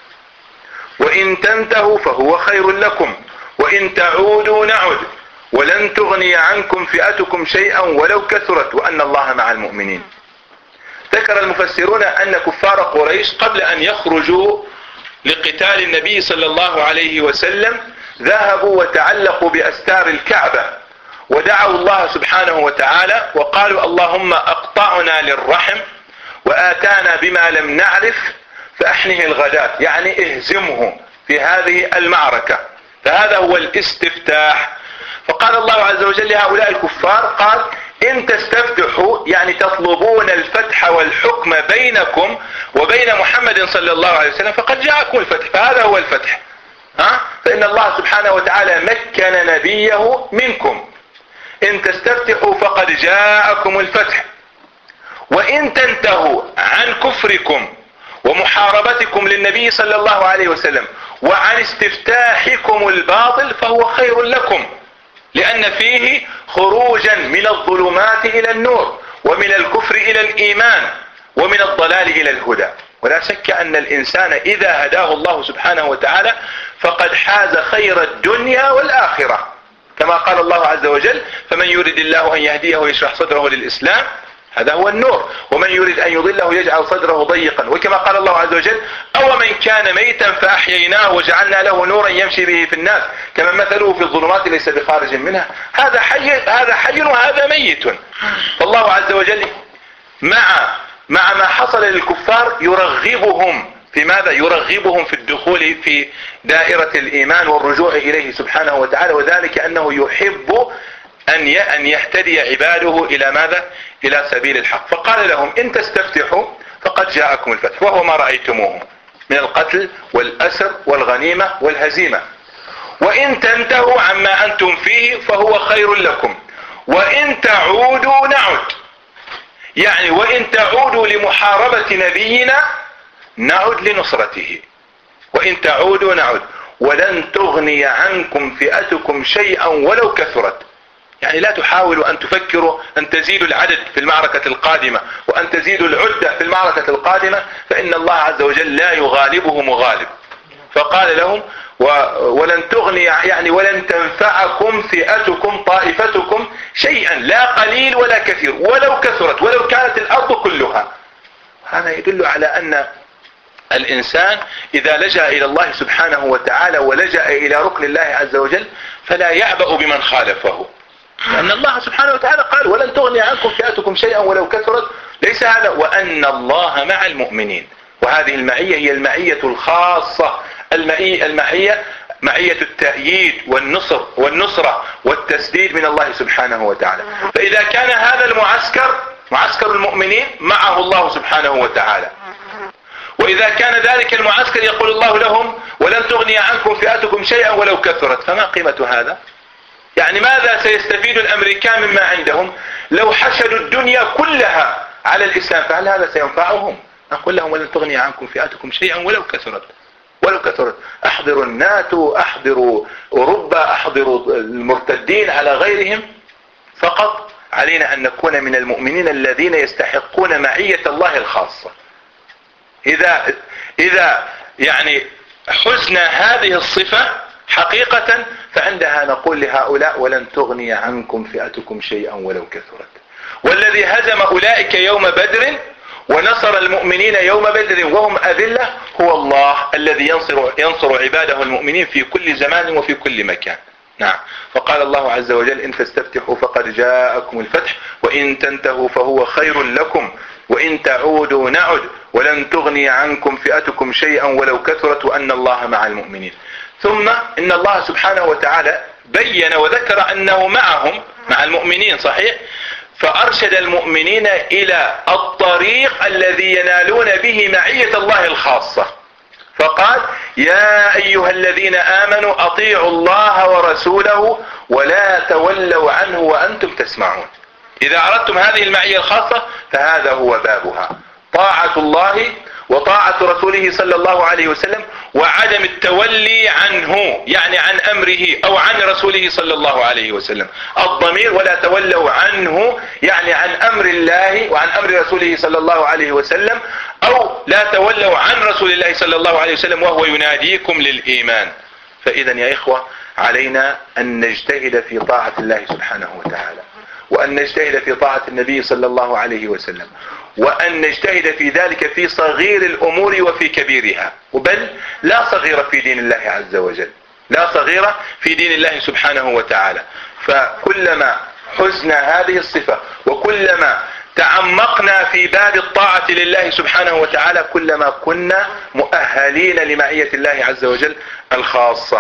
Speaker 1: وإن تنتهوا فهو خير لكم وإن تعودوا نعد ولن تغني عنكم فئتكم شيئا ولو كثرت وأن الله مع المؤمنين. ذكر المفسرون أن كفار قريش قبل أن يخرجوا لقتال النبي صلى الله عليه وسلم ذهبوا وتعلقوا بأستار الكعبة ودعوا الله سبحانه وتعالى وقالوا: اللهم أقطعنا للرحم وآتانا بما لم نعرف فأحنه الغداة، يعني اهزمه في هذه المعركة. فهذا هو الاستفتاح. فقال الله عز وجل لهؤلاء الكفار قال: إن تستفتحوا يعني تطلبون الفتح والحكم بينكم وبين محمد صلى الله عليه وسلم فقد جاءكم الفتح. فهذا هو الفتح. فإن الله سبحانه وتعالى مكن نبيه منكم. إن تستفتحوا فقد جاءكم الفتح وإن تنتهوا عن كفركم ومحاربتكم للنبي صلى الله عليه وسلم وعن استفتاحكم الباطل فهو خير لكم، لأن فيه خروجا من الظلمات إلى النور ومن الكفر إلى الإيمان ومن الضلال إلى الهدى. ولا شك أن الإنسان إذا هداه الله سبحانه وتعالى فقد حاز خير الدنيا والآخرة، كما قال الله عز وجل: فمن يرد الله أن يهديه ويشرح صدره للإسلام هذا هو النور. ومن يريد أن يضله يجعل صدره ضيقا، وكما قال الله عز وجل: أو من كان ميتا فأحييناه وجعلنا له نورا يمشي به في الناس كمن مثله في الظلمات ليس بخارج منها. هذا حي وهذا ميت. فالله عز وجل مع ما حصل للكفار يرغبهم في ماذا؟ يرغبهم في الدخول في دائرة الإيمان والرجوع إليه سبحانه وتعالى، وذلك أنه يحب أن يهتدي عباده إلى ماذا؟ إلى سبيل الحق. فقال لهم: إن تستفتحوا فقد جاءكم الفتح، وهو ما رأيتموه من القتل والأسر والغنيمة والهزيمة. وإن تنتهوا عما أنتم فيه فهو خير لكم، وإن تعودوا نعد. يعني وإن تعودوا لمحاربة نبينا نعد لنصرته، وإن تعودوا نعد، ولن تغني عنكم فئتكم شيئا ولو كثرت. يعني لا تحاولوا أن تفكروا أن تزيدوا العدد في المعركة القادمة وأن تزيدوا العدة في المعركة القادمة، فإن الله عز وجل لا يغالبه مغالب. فقال لهم: ولن تغني، يعني ولن تنفعكم فئتكم طائفتكم شيئا، لا قليل ولا كثير، ولو كثرت، ولو كانت الأرض كلها. هذا يدل على أن الإنسان إذا لجأ إلى الله سبحانه وتعالى ولجأ إلى ركن الله عز وجل فلا يعبأ بمن خالفه، لأن الله سبحانه وتعالى قال: ولن تغني عنكم فئتكم شيئا ولو كثرت. ليس هذا، وأن الله مع المؤمنين. وهذه المعية هي المعية الخاصة، معية التأييد والنصرة والتسديد من الله سبحانه وتعالى. فإذا كان هذا المعسكر معسكر المؤمنين معه الله سبحانه وتعالى، وإذا كان ذلك المعسكر يقول الله لهم: ولن تغني عنكم فئتكم شيئا ولو كثرت، فما قيمة هذا؟ يعني ماذا سيستفيد الأمريكان مما عندهم لو حشدوا الدنيا كلها على الإسلام؟ فهل هذا سينفعهم؟ نقول لهم: ولن تغني عنكم فئتكم شيئا ولو كثرت. احضروا الناتو، احضروا أوروبا، احضروا المرتدين على غيرهم، فقط علينا أن نكون من المؤمنين الذين يستحقون معية الله الخاصة. إذا يعني حزنا هذه الصفة حقيقة، فعندها نقول لهؤلاء: ولن تغني عنكم فئتكم شيئا ولو كثرت. والذي هزم أولئك يوم بدر ونصر المؤمنين يوم بدر وهم أذلة هو الله الذي ينصر عباده المؤمنين في كل زمان وفي كل مكان. نعم. فقال الله عز وجل: إن تستفتحوا فقد جاءكم الفتح، وإن تنتهوا فهو خير لكم، وإن تعودوا نعد، ولن تغني عنكم فئتكم شيئا ولو كثرت، وأن الله مع المؤمنين. ثم إن الله سبحانه وتعالى بين وذكر أنه معهم، مع المؤمنين صحيح، فأرشد المؤمنين إلى الطريق الذي ينالون به معية الله الخاصة. فقال: يا أيها الذين آمنوا أطيعوا الله ورسوله ولا تولوا عنه وأنتم تسمعون. إذا أردتم هذه المعية الخاصة فهذا هو بابها: طاعة الله وطاعة رسوله صلى الله عليه وسلم، وعدم التولي عنه، يعني عن أمره أو عن رسوله صلى الله عليه وسلم. الضمير ولا تولوا عنه يعني عن أمر الله وعن أمر رسوله صلى الله عليه وسلم، أو لا تولوا عن رسول الله صلى الله عليه وسلم وهو يناديكم للإيمان. فإذا يا إخوة علينا أن نجتهد في طاعة الله سبحانه وتعالى، وأن نجتهد في طاعة النبي صلى الله عليه وسلم، وأن نجتهد في ذلك في صغير الأمور وفي كبيرها. بل لا صغيرة في دين الله عز وجل، لا صغيرة في دين الله سبحانه وتعالى. فكلما حزنا هذه الصفة وكلما تعمقنا في باب الطاعة لله سبحانه وتعالى كلما كنا مؤهلين لمعية الله عز وجل الخاصة.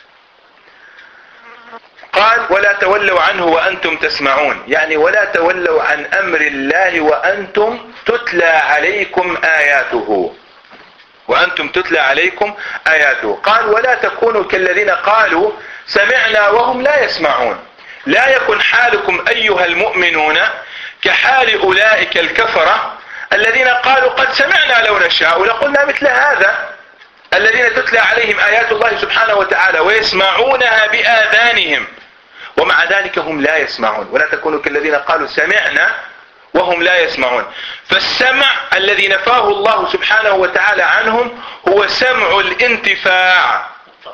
Speaker 1: قال: ولا تولوا عنه وأنتم تسمعون، يعني ولا تولوا عن أمر الله وأنتم تتلى عليكم آياته، وأنتم تتلى عليكم آياته. قال: ولا تكونوا كالذين قالوا سمعنا وهم لا يسمعون. لا يكن حالكم أيها المؤمنون كحال أولئك الكفرة الذين قالوا قد سمعنا لو نشاء لقلنا مثل هذا، الذين تتلى عليهم آيات الله سبحانه وتعالى ويسمعونها بآذانهم ومع ذلك هم لا يسمعون. ولا تكونوا كالذين قالوا سمعنا وهم لا يسمعون. فالسمع الذي نفاه الله سبحانه وتعالى عنهم هو سمع الانتفاع.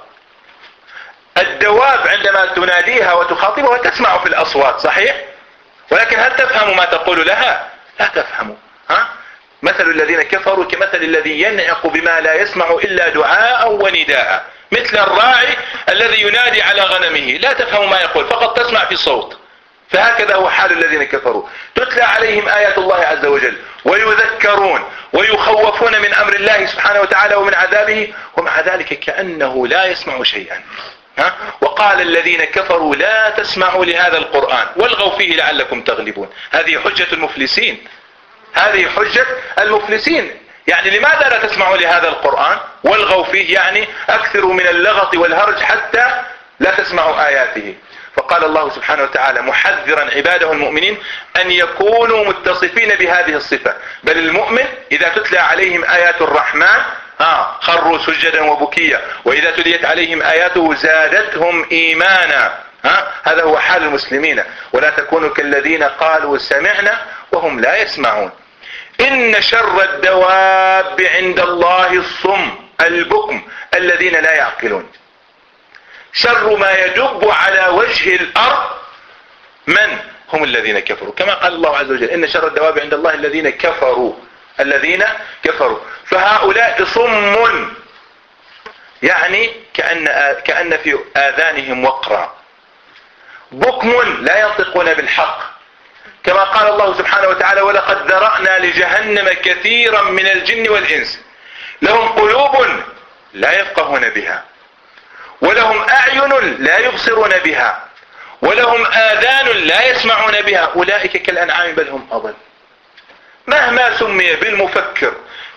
Speaker 1: الدواب عندما تناديها وتخاطبها تسمع في الأصوات صحيح، ولكن هل تفهم ما تقول لها؟ لا تفهموا. مثل الذين كفروا كمثل الذي ينعق بما لا يسمع إلا دعاء ونداء، مثل الراعي الذي ينادي على غنمه، لا تفهم ما يقول، فقط تسمع في صوت. فهكذا هو حال الذين كفروا، تتلى عليهم آيات الله عز وجل ويذكرون ويخوفون من أمر الله سبحانه وتعالى ومن عذابه، ومع ذلك كأنه لا يسمع شيئا. وقال الذين كفروا لا تسمعوا لهذا القرآن والغوا فيه لعلكم تغلبون. هذه حجة المفلسين، هذه حجة المفلسين. يعني لماذا لا تسمعوا لهذا القرآن والغوا فيه؟ يعني أكثروا من اللغط والهرج حتى لا تسمعوا آياته. فقال الله سبحانه وتعالى محذرا عباده المؤمنين أن يكونوا متصفين بهذه الصفة. بل المؤمن إذا تتلى عليهم آيات الرحمن خروا سجدا وبكيا، وإذا تليت عليهم آياته زادتهم إيمانا. هذا هو حال المسلمين. ولا تكونوا كالذين قالوا سمعنا وهم لا يسمعون. إن شر الدواب عند الله الصم البكم الذين لا يعقلون. شر ما يدب على وجه الأرض من هم الذين كفروا، كما قال الله عز وجل إن شر الدواب عند الله الذين كفروا، الذين كفروا. فهؤلاء صم، يعني كأن في آذانهم وقرا، بكم لا ينطقون بالحق، كما قال الله سبحانه وتعالى ولقد ذرأنا لجهنم كثيرا من الجن والإنس لهم قلوب لا يفقهون بها ولهم أعين لا يبصرون بها ولهم آذان لا يسمعون بها أولئك كالأنعام بل هم أضل. مهما سمي بالمفكر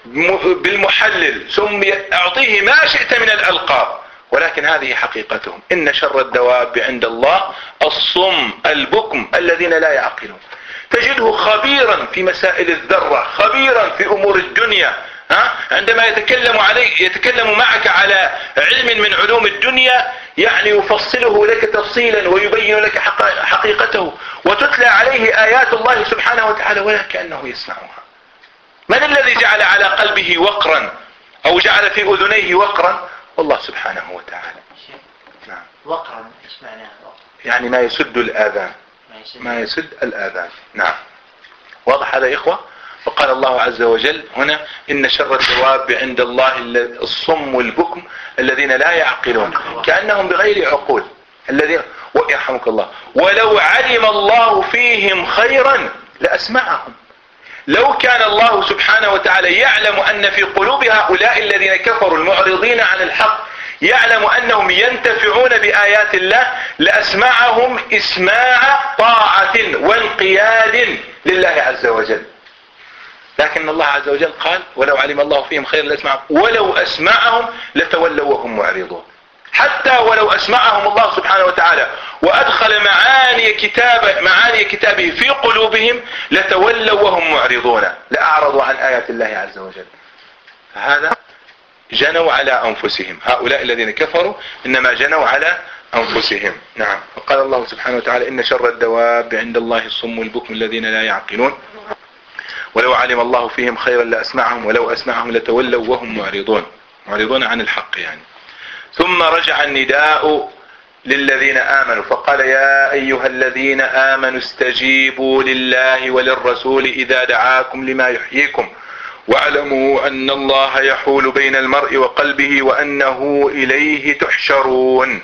Speaker 1: بالمحلل سمي أعطيه ما شئت من الألقاب، ولكن هذه حقيقتهم. إن شر الدواب عند الله الصم البكم الذين لا يعقلون. تجده خبيرا في مسائل الذرة، خبيرا في أمور الدنيا، عندما يتكلم معك على علم من علوم الدنيا يعني يفصله لك تفصيلا ويبين لك حقيقته، وتتلى عليه آيات الله سبحانه وتعالى ولا كأنه يسمعها. من الذي جعل على قلبه وقرا أو جعل في أذنيه وقرا؟ والله سبحانه وتعالى.
Speaker 2: نعم. وقرا ايش معناه؟
Speaker 1: يعني ما يسد الآذان، ما يسد الآذان. نعم، واضح هذا يا إخوة؟ وقال الله عز وجل هنا إن شر الدواب عند الله الصم والبكم الذين لا يعقلون، كأنهم بغير عقول. الذين يرحمك الله ولو علم الله فيهم خيرا لأسمعهم. لو كان الله سبحانه وتعالى يعلم أن في قلوب هؤلاء الذين كفروا المعرضين عن الحق يعلم أنهم ينتفعون بآيات الله لأسمعهم إسماع طاعة وانقياد لله عز وجل. لكن الله عز وجل قال ولو علم الله فيهم خيرا لأسمعهم ولو أسمعهم لتولوا وهم معرضون. حتى ولو أسمعهم الله سبحانه وتعالى وأدخل معاني كتابه في قلوبهم لتولوا وهم معرضون، لأعرضوا عن آيات الله عز وجل. فهذا جنوا على أنفسهم. هؤلاء الذين كفروا إنما جنوا على أنفسهم. نعم. وقال الله سبحانه وتعالى إن شر الدواب عند الله الصم البكم الذين لا يعقلون ولو علم الله فيهم خيرا لأسمعهم ولو أسمعهم لتولوا وهم معرضون عن الحق يعني. ثم رجع النداء للذين آمنوا فقال يا أيها الذين آمنوا استجيبوا لله وللرسول إذا دعاكم لما يحييكم واعلموا أن الله يحول بين المرء وقلبه وأنه إليه تحشرون.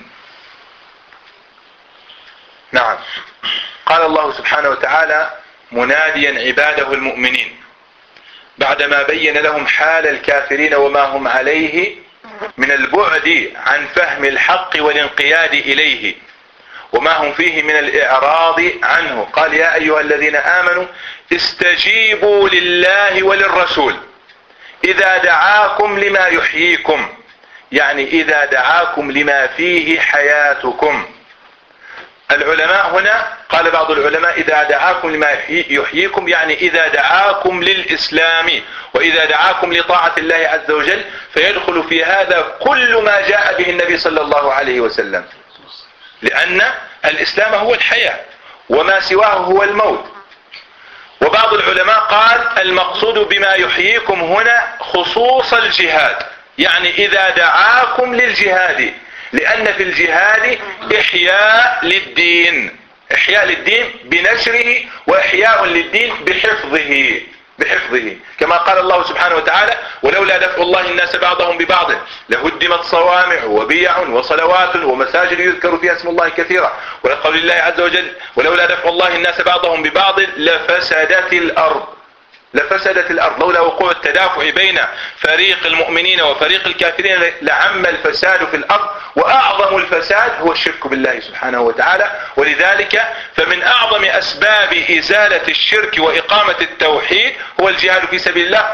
Speaker 1: نعم. قال الله سبحانه وتعالى مناديا عباده المؤمنين بعدما بين لهم حال الكافرين وما هم عليه من البعد عن فهم الحق والانقياد إليه وما هم فيه من الإعراض عنه. قال يا أيها الذين آمنوا استجيبوا لله وللرسول إذا دعاكم لما يحييكم، يعني إذا دعاكم لما فيه حياتكم. العلماء هنا قال بعض العلماء إذا دعاكم لما يحييكم يعني إذا دعاكم للإسلام وإذا دعاكم لطاعة الله عز وجل، فيدخل في هذا كل ما جاء به النبي صلى الله عليه وسلم، لأن الإسلام هو الحياة وما سواه هو الموت. وبعض العلماء قال المقصود بما يحييكم هنا خصوص الجهاد، يعني إذا دعاكم للجهاد، لأن في الجهاد إحياء للدين، إحياء للدين بنشره، وإحياء للدين بحفظه كما قال الله سبحانه وتعالى: ولولا دفع الله الناس بعضهم ببعض لهدمت صوامع وبيع وصلوات ومساجد يذكر فيها اسم الله كثيرا، ولقول الله عز وجل: ولولا دفع الله الناس بعضهم ببعض لفسدت الأرض لولا وقوع التدافع بين فريق المؤمنين وفريق الكافرين لعم الفساد في الأرض، وأعظم الفساد هو الشرك بالله سبحانه وتعالى. ولذلك فمن أعظم أسباب إزالة الشرك وإقامة التوحيد هو الجهاد في سبيل الله،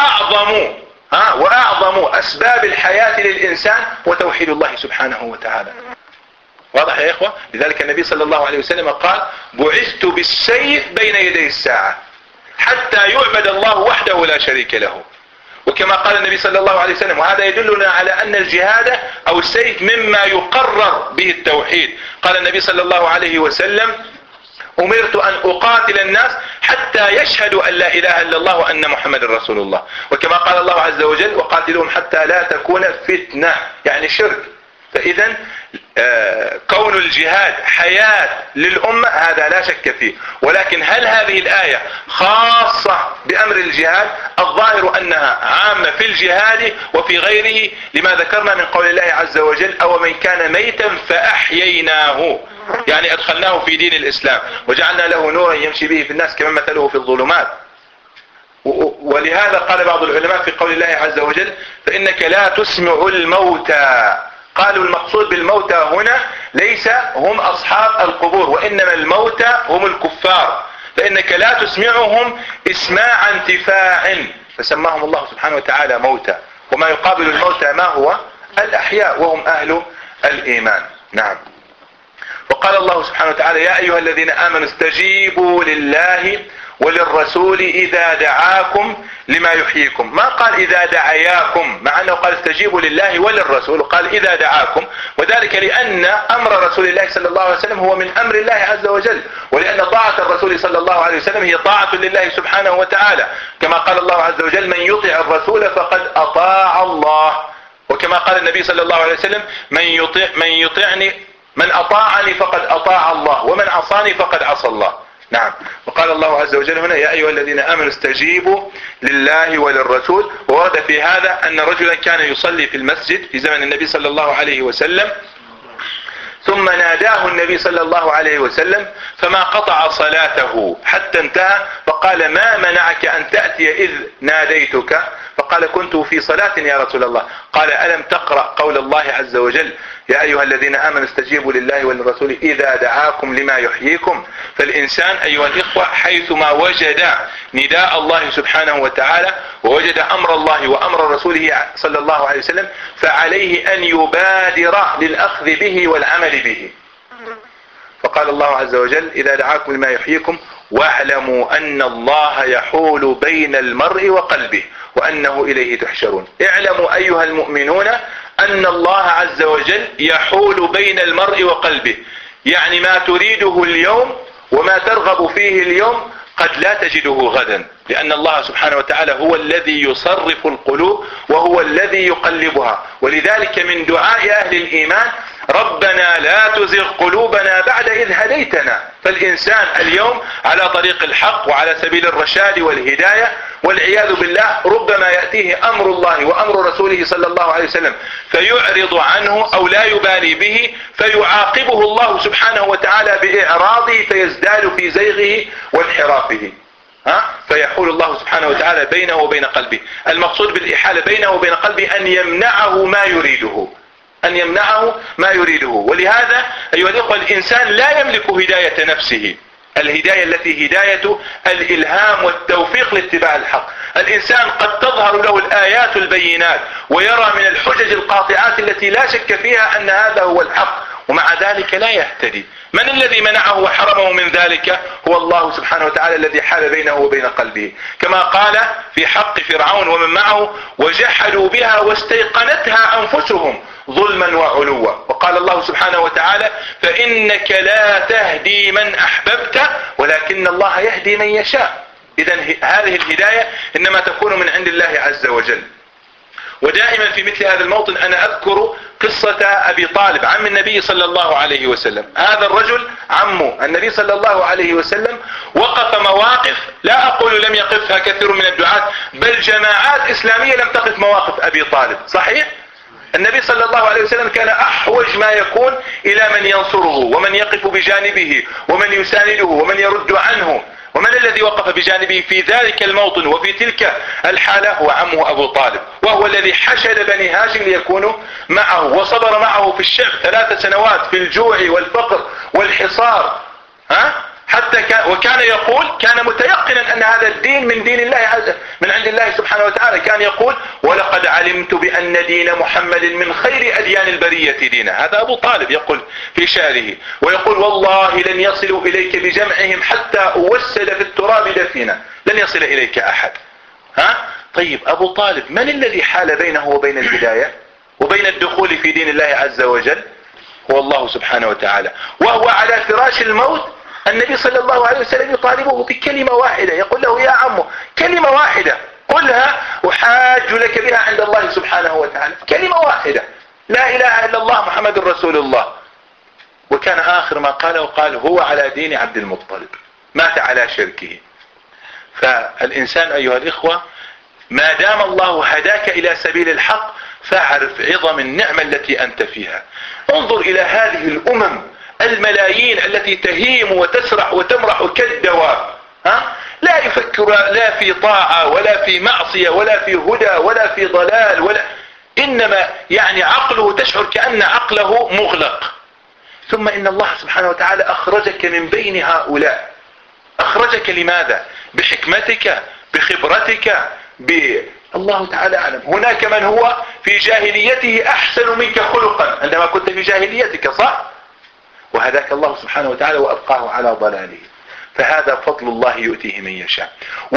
Speaker 1: وأعظم أسباب الحياة للإنسان هو توحيد الله سبحانه وتعالى. واضح يا إخوة؟ لذلك النبي صلى الله عليه وسلم قال: بعثت بالسيف بين يدي الساعة حتى يعبد الله وحده لا شريك له. وكما قال النبي صلى الله عليه وسلم، وهذا يدلنا على أن الجهاد أو السيف مما يقرر به التوحيد. قال النبي صلى الله عليه وسلم: أمرت أن أقاتل الناس حتى يشهدوا أن لا إله إلا الله وأن محمد رسول الله. وكما قال الله عز وجل: وقاتلهم حتى لا تكون فتنة، يعني شرك. فإذا كون الجهاد حياة للأمة هذا لا شك فيه. ولكن هل هذه الآية خاصة بأمر الجهاد؟ الظاهر أنها عامة في الجهاد وفي غيره، لما ذكرنا من قول الله عز وجل: أو من كان ميتا فأحييناه، يعني أدخلناه في دين الإسلام وجعلنا له نورا يمشي به في الناس كمن مثله في الظلمات. ولهذا قال بعض العلماء في قول الله عز وجل: فإنك لا تسمع الموتى. قالوا المقصود بالموتى هنا ليس هم أصحاب القبور، وإنما الموتى هم الكفار، فإنك لا تسمعهم إسماع انتفاع، فسماهم الله سبحانه وتعالى موتى. وما يقابل الموتى ما هو؟ الأحياء، وهم أهل الإيمان. نعم. وقال الله سبحانه وتعالى: يا أيها الذين آمنوا استجيبوا لله وللرسول إذا دعاكم لما يحييكم. ما قال إذا دعياكم، مع أنه قال استجيبوا لله وللرسول، قال إذا دعاكم، وذلك لأن أمر رسول الله صلى الله عليه وسلم هو من أمر الله عز وجل، ولأن طاعة الرسول صلى الله عليه وسلم هي طاعة لله سبحانه وتعالى، كما قال الله عز وجل: من يطع الرسول فقد أطاع الله. وكما قال النبي صلى الله عليه وسلم: من أطاعني فقد أطاع الله، ومن عصاني فقد عصى الله. نعم. وقال الله عز وجل هنا: يا أيها الذين آمنوا استجيبوا لله وللرسول. وورد في هذا أن رجلا كان يصلي في المسجد في زمن النبي صلى الله عليه وسلم، ثم ناداه النبي صلى الله عليه وسلم فما قطع صلاته حتى انتهى، فقال: ما منعك أن تأتي إذ ناديتك؟ فقال: كنت في صلاة يا رسول الله. قال: ألم تقرأ قول الله عز وجل: يا أيها الذين آمنوا استجيبوا لله وللرسول إذا دعاكم لما يحييكم؟ فالإنسان أيها الإخوة حيثما وجد نداء الله سبحانه وتعالى، ووجد أمر الله وأمر رسوله صلى الله عليه وسلم، فعليه أن يبادر للأخذ به والعمل به. فقال الله عز وجل: إذا دعاكم لما يحييكم واعلموا أن الله يحول بين المرء وقلبه وأنه إليه تحشرون. اعلموا أيها المؤمنون أن الله عز وجل يحول بين المرء وقلبه، يعني ما تريده اليوم وما ترغب فيه اليوم قد لا تجده غدا، لأن الله سبحانه وتعالى هو الذي يصرف القلوب وهو الذي يقلبها. ولذلك من دعاء أهل الإيمان: ربنا لا تزغ قلوبنا بعد إذ هديتنا. فالإنسان اليوم على طريق الحق وعلى سبيل الرشاد والهداية، والعياذ بالله ربما يأتيه أمر الله وأمر رسوله صلى الله عليه وسلم فيعرض عنه أو لا يبالي به، فيعاقبه الله سبحانه وتعالى بإعراضه فيزداد في زيغه وانحرافه، فيحول الله سبحانه وتعالى بينه وبين قلبه. المقصود بالإحالة بينه وبين قلبه أن يمنعه ما يريده، ولهذا أيها الأخوة الإنسان لا يملك هداية نفسه، الهداية التي هداية الإلهام والتوفيق لاتباع الحق. الإنسان قد تظهر له الآيات البينات ويرى من الحجج القاطعات التي لا شك فيها أن هذا هو الحق، ومع ذلك لا يهتدي. من الذي منعه وحرمه من ذلك؟ هو الله سبحانه وتعالى الذي حال بينه وبين قلبه، كما قال في حق فرعون ومن معه: وجحدوا بها واستيقنتها أنفسهم ظلما وعلوا. وقال الله سبحانه وتعالى: فإنك لا تهدي من أحببت ولكن الله يهدي من يشاء. إذن هذه الهداية إنما تكون من عند الله عز وجل. ودائما في مثل هذا الموطن أنا أذكر قصة أبي طالب عم النبي صلى الله عليه وسلم. هذا الرجل عمه النبي صلى الله عليه وسلم وقف مواقف لا أقول لم يقفها كثير من الدعاة، بل جماعات إسلامية لم تقف مواقف أبي طالب. صحيح؟ النبي صلى الله عليه وسلم كان أحوج ما يكون إلى من ينصره ومن يقف بجانبه ومن يسانده ومن يرد عنه. ومن الذي وقف بجانبه في ذلك الموطن وفي تلك الحالة؟ هو عمه أبو طالب، وهو الذي حشد بني هاشم ليكونوا معه، وصبر معه في الشعب 3 سنوات في الجوع والفقر والحصار. حتى وكان يقول، كان متيقنا أن هذا الدين من دين الله من عند الله سبحانه وتعالى. كان يقول: ولقد علمت بأن دين محمد من خير أديان البرية دينا. هذا أبو طالب يقول في شعره، ويقول: والله لن يصلوا إليك بجمعهم حتى أوسد في التراب دفينا، لن يصل إليك أحد. طيب أبو طالب من الذي حال بينه وبين الهداية وبين الدخول في دين الله عز وجل؟ هو الله سبحانه وتعالى. وهو على فراش الموت النبي صلى الله عليه وسلم يطالبه بكلمة واحدة، يقول له: يا عمو كلمة واحدة قلها أحاج لك بها عند الله سبحانه وتعالى، كلمة واحدة، لا إله إلا الله محمد رسول الله. وكان آخر ما قاله قال: هو على دين عبد المطلب، مات على شركه. فالإنسان أيها الإخوة ما دام الله هداك إلى سبيل الحق فاعرف عظم النعمة التي أنت فيها. انظر إلى هذه الأمم الملايين التي تهيم وتسرح وتمرح كالدواب، لا يفكر لا في طاعة ولا في معصية ولا في هدى ولا في ضلال، إنما يعني عقله تشعر كأن عقله مغلق. ثم إن الله سبحانه وتعالى أخرجك من بين هؤلاء. أخرجك لماذا؟ بحكمتك، بخبرتك، الله تعالى أعلم. هناك من هو في جاهليته أحسن منك خلقا عندما كنت في جاهليتك، صح؟ وهداك الله سبحانه وتعالى وأبقاه على ضلاله. فهذا فضل الله يؤتيه من يشاء.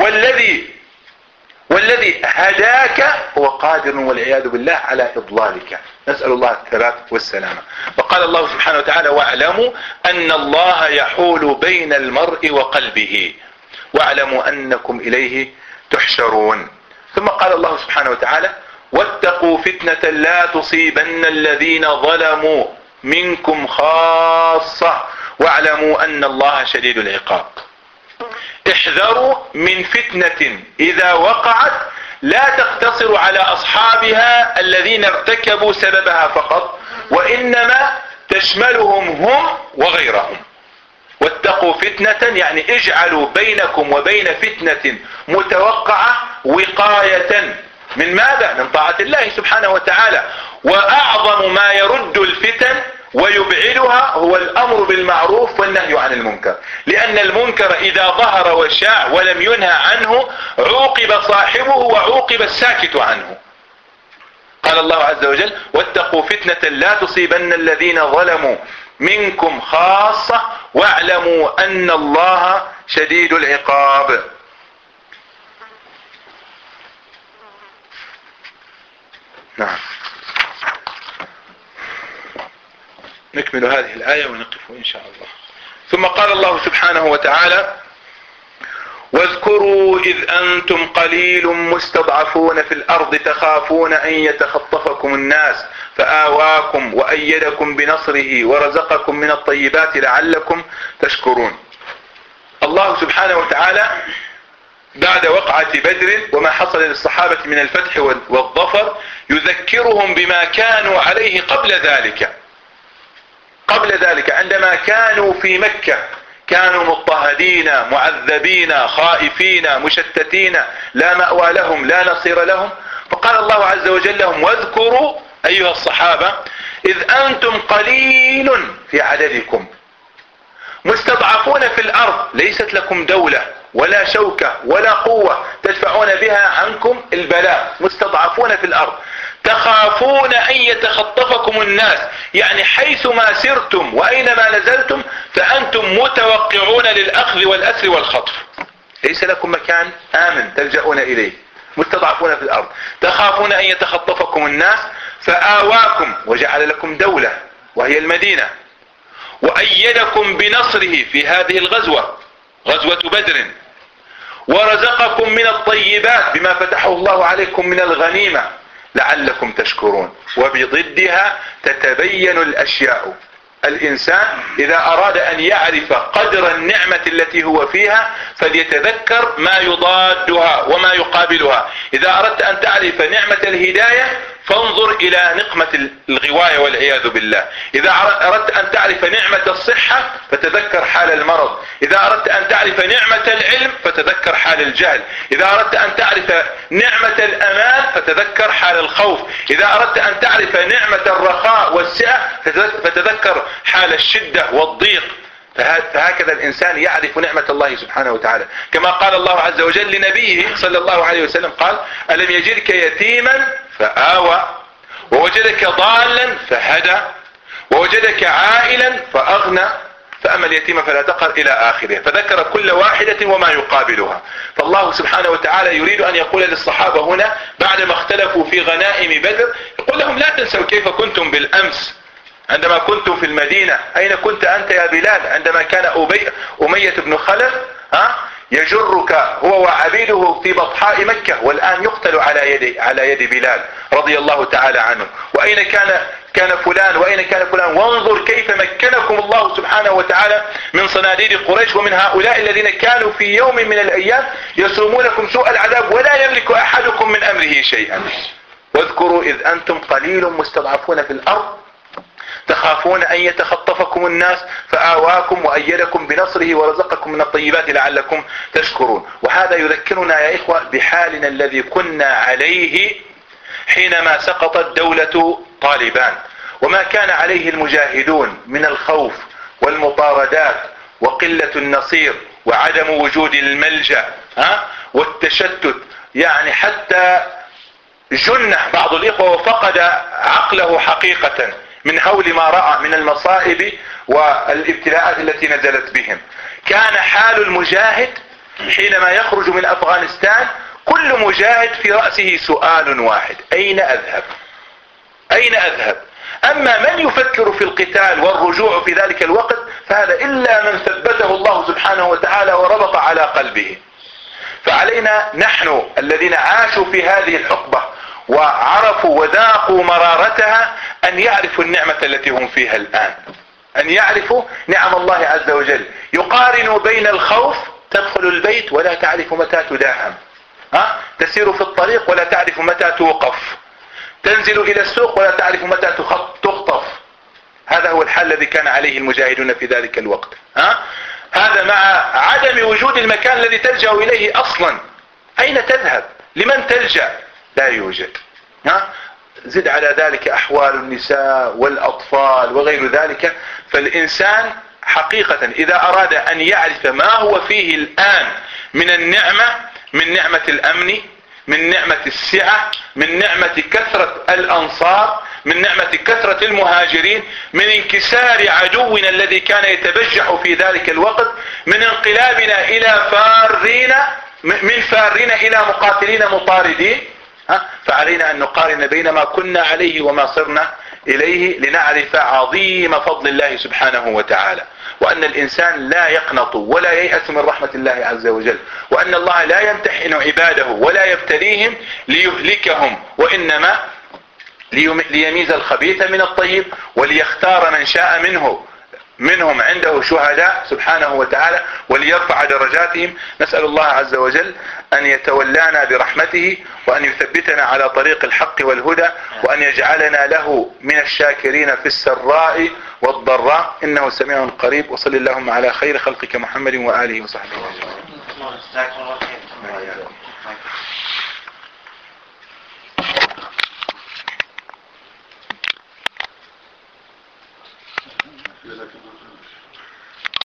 Speaker 1: والذي هداك هو قادر والعياذ بالله على إضلالك. نسأل الله الثبات والسلامة. وقال الله سبحانه وتعالى: واعلموا أن الله يحول بين المرء وقلبه واعلموا أنكم إليه تحشرون. ثم قال الله سبحانه وتعالى: واتقوا فتنة لا تصيبن الذين ظلموا منكم خاصة واعلموا أن الله شديد العقاب. احذروا من فتنة إذا وقعت لا تقتصر على أصحابها الذين ارتكبوا سببها فقط، وإنما تشملهم هم وغيرهم. واتقوا فتنة يعني اجعلوا بينكم وبين فتنة متوقعة وقاية من ماذا؟ من طاعة الله سبحانه وتعالى. وأعظم ما يرد الفتن ويبعدها هو الأمر بالمعروف والنهي عن المنكر، لأن المنكر إذا ظهر وشاع ولم ينهى عنه عوقب صاحبه وعوقب الساكت عنه. قال الله عز وجل: واتقوا فتنة لا تصيبن الذين ظلموا منكم خاصة واعلموا أن الله شديد العقاب. نعم، نكمل هذه الآية ونقف إن شاء الله. ثم قال الله سبحانه وتعالى: واذكروا إذ أنتم قليل مستضعفون في الأرض تخافون أن يتخطفكم الناس فآواكم وأيدكم بنصره ورزقكم من الطيبات لعلكم تشكرون. الله سبحانه وتعالى بعد وقعة بدر وما حصل للصحابة من الفتح والظفر يذكرهم بما كانوا عليه قبل ذلك عندما كانوا في مكة. كانوا مضطهدين معذبين خائفين مشتتين، لا مأوى لهم لا نصير لهم. فقال الله عز وجل لهم: واذكروا أيها الصحابة إذ أنتم قليل في عددكم مستضعفون في الأرض، ليست لكم دولة ولا شوكة ولا قوة تدفعون بها عنكم البلاء، مستضعفون في الأرض تخافون أن يتخطفكم الناس، يعني حيثما سرتم وأينما نزلتم فأنتم متوقعون للأخذ والأسر والخطف، ليس لكم مكان آمن تلجؤون إليه، مستضعفون في الأرض تخافون أن يتخطفكم الناس فآواكم وجعل لكم دولة وهي المدينة، وأيدكم بنصره في هذه الغزوة، غزوة بدر، ورزقكم من الطيبات بما فتحه الله عليكم من الغنيمة لعلكم تشكرون. وبضدها تتبين الأشياء. الإنسان إذا أراد أن يعرف قدر النعمة التي هو فيها فليتذكر ما يضادها وما يقابلها. إذا أردت أن تعرف نعمة الهداية فانظر إلى نقمة الغواية والعياذ بالله. إذا أردت أن تعرف نعمة الصحة فتذكر حال المرض. إذا أردت أن تعرف نعمة العلم فتذكر حال الجهل. إذا أردت أن تعرف نعمة الأمان فتذكر حال الخوف. إذا أردت أن تعرف نعمة الرخاء والسعة فتذكر حال الشدة والضيق. فهكذا الإنسان يعرف نعمة الله سبحانه وتعالى، كما قال الله عز وجل لنبيه صلى الله عليه وسلم قال: ألم يجدك يتيما فآوى ووجدك ضالا فهدى ووجدك عائلا فأغنى فأما اليتيم فلا تقهر إلى آخره. فذكر كل واحدة وما يقابلها. فالله سبحانه وتعالى يريد أن يقول للصحابة هنا بعدما اختلفوا في غنائم بدر، يقول لهم: لا تنسوا كيف كنتم بالأمس عندما كنتم في المدينة. أين كنت أنت يا بلال عندما كان أمية بن خلف يجرك هو وعبيده في بطحاء مكة، والآن يقتل على يد بلال رضي الله تعالى عنه. وأين كان فلان وأين كان فلان. وانظر كيف مكنكم الله سبحانه وتعالى من صناديد قريش ومن هؤلاء الذين كانوا في يوم من الأيام يسومونكم سوء العذاب ولا يملك أحدكم من أمره شيئا. واذكروا إذ أنتم قليل مستضعفون في الأرض تخافون أن يتخطفكم الناس فآواكم وأيدكم بنصره ورزقكم من الطيبات لعلكم تشكرون. وهذا يذكرنا يا إخوة بحالنا الذي كنا عليه حينما سقطت دولة طالبان، وما كان عليه المجاهدون من الخوف والمطاردات وقلة النصير وعدم وجود الملجأ والتشتت. يعني حتى جن بعض الإخوة وفقد عقله حقيقة من هول ما رأى من المصائب والابتلاءات التي نزلت بهم. كان حال المجاهد حينما يخرج من أفغانستان كل مجاهد في رأسه سؤال واحد: أين أذهب؟ أين أذهب؟ أما من يفكر في القتال والرجوع في ذلك الوقت فهذا إلا من ثبته الله سبحانه وتعالى وربط على قلبه. فعلينا نحن الذين عاشوا في هذه الحقبة وعرفوا وذاقوا مرارتها أن يعرفوا النعمة التي هم فيها الآن، أن يعرفوا نعم الله عز وجل. يقارنوا بين الخوف: تدخل البيت ولا تعرف متى تداهم، تسير في الطريق ولا تعرف متى توقف، تنزل إلى السوق ولا تعرف متى تخطف. هذا هو الحال الذي كان عليه المجاهدون في ذلك الوقت. هذا مع عدم وجود المكان الذي تلجأ إليه أصلا. أين تذهب؟ لمن تلجأ؟ لا يوجد. زد على ذلك أحوال النساء والأطفال وغير ذلك. فالإنسان حقيقة إذا أراد أن يعرف ما هو فيه الآن من النعمة، من نعمة الأمن، من نعمة السعة، من نعمة كثرة الأنصار، من نعمة كثرة المهاجرين، من انكسار عدونا الذي كان يتبجح في ذلك الوقت، من انقلابنا إلى فارين، من فارين إلى مقاتلين مطاردين. فعلينا أن نقارن بين ما كنا عليه وما صرنا إليه لنعرف عظيم فضل الله سبحانه وتعالى، وأن الإنسان لا يقنط ولا ييأس من رحمة الله عز وجل، وأن الله لا يمتحن عباده ولا يبتليهم ليهلكهم، وإنما ليميز الخبيث من الطيب وليختار من شاء منهم عنده شهداء سبحانه وتعالى وليرفع درجاتهم. نسأل الله عز وجل أن يتولانا برحمته وأن يثبتنا على طريق الحق والهدى وأن يجعلنا له من الشاكرين في السراء والضراء إنه سميع قريب. وصل اللهم على خير خلقك محمد وآله وصحبه وسلم.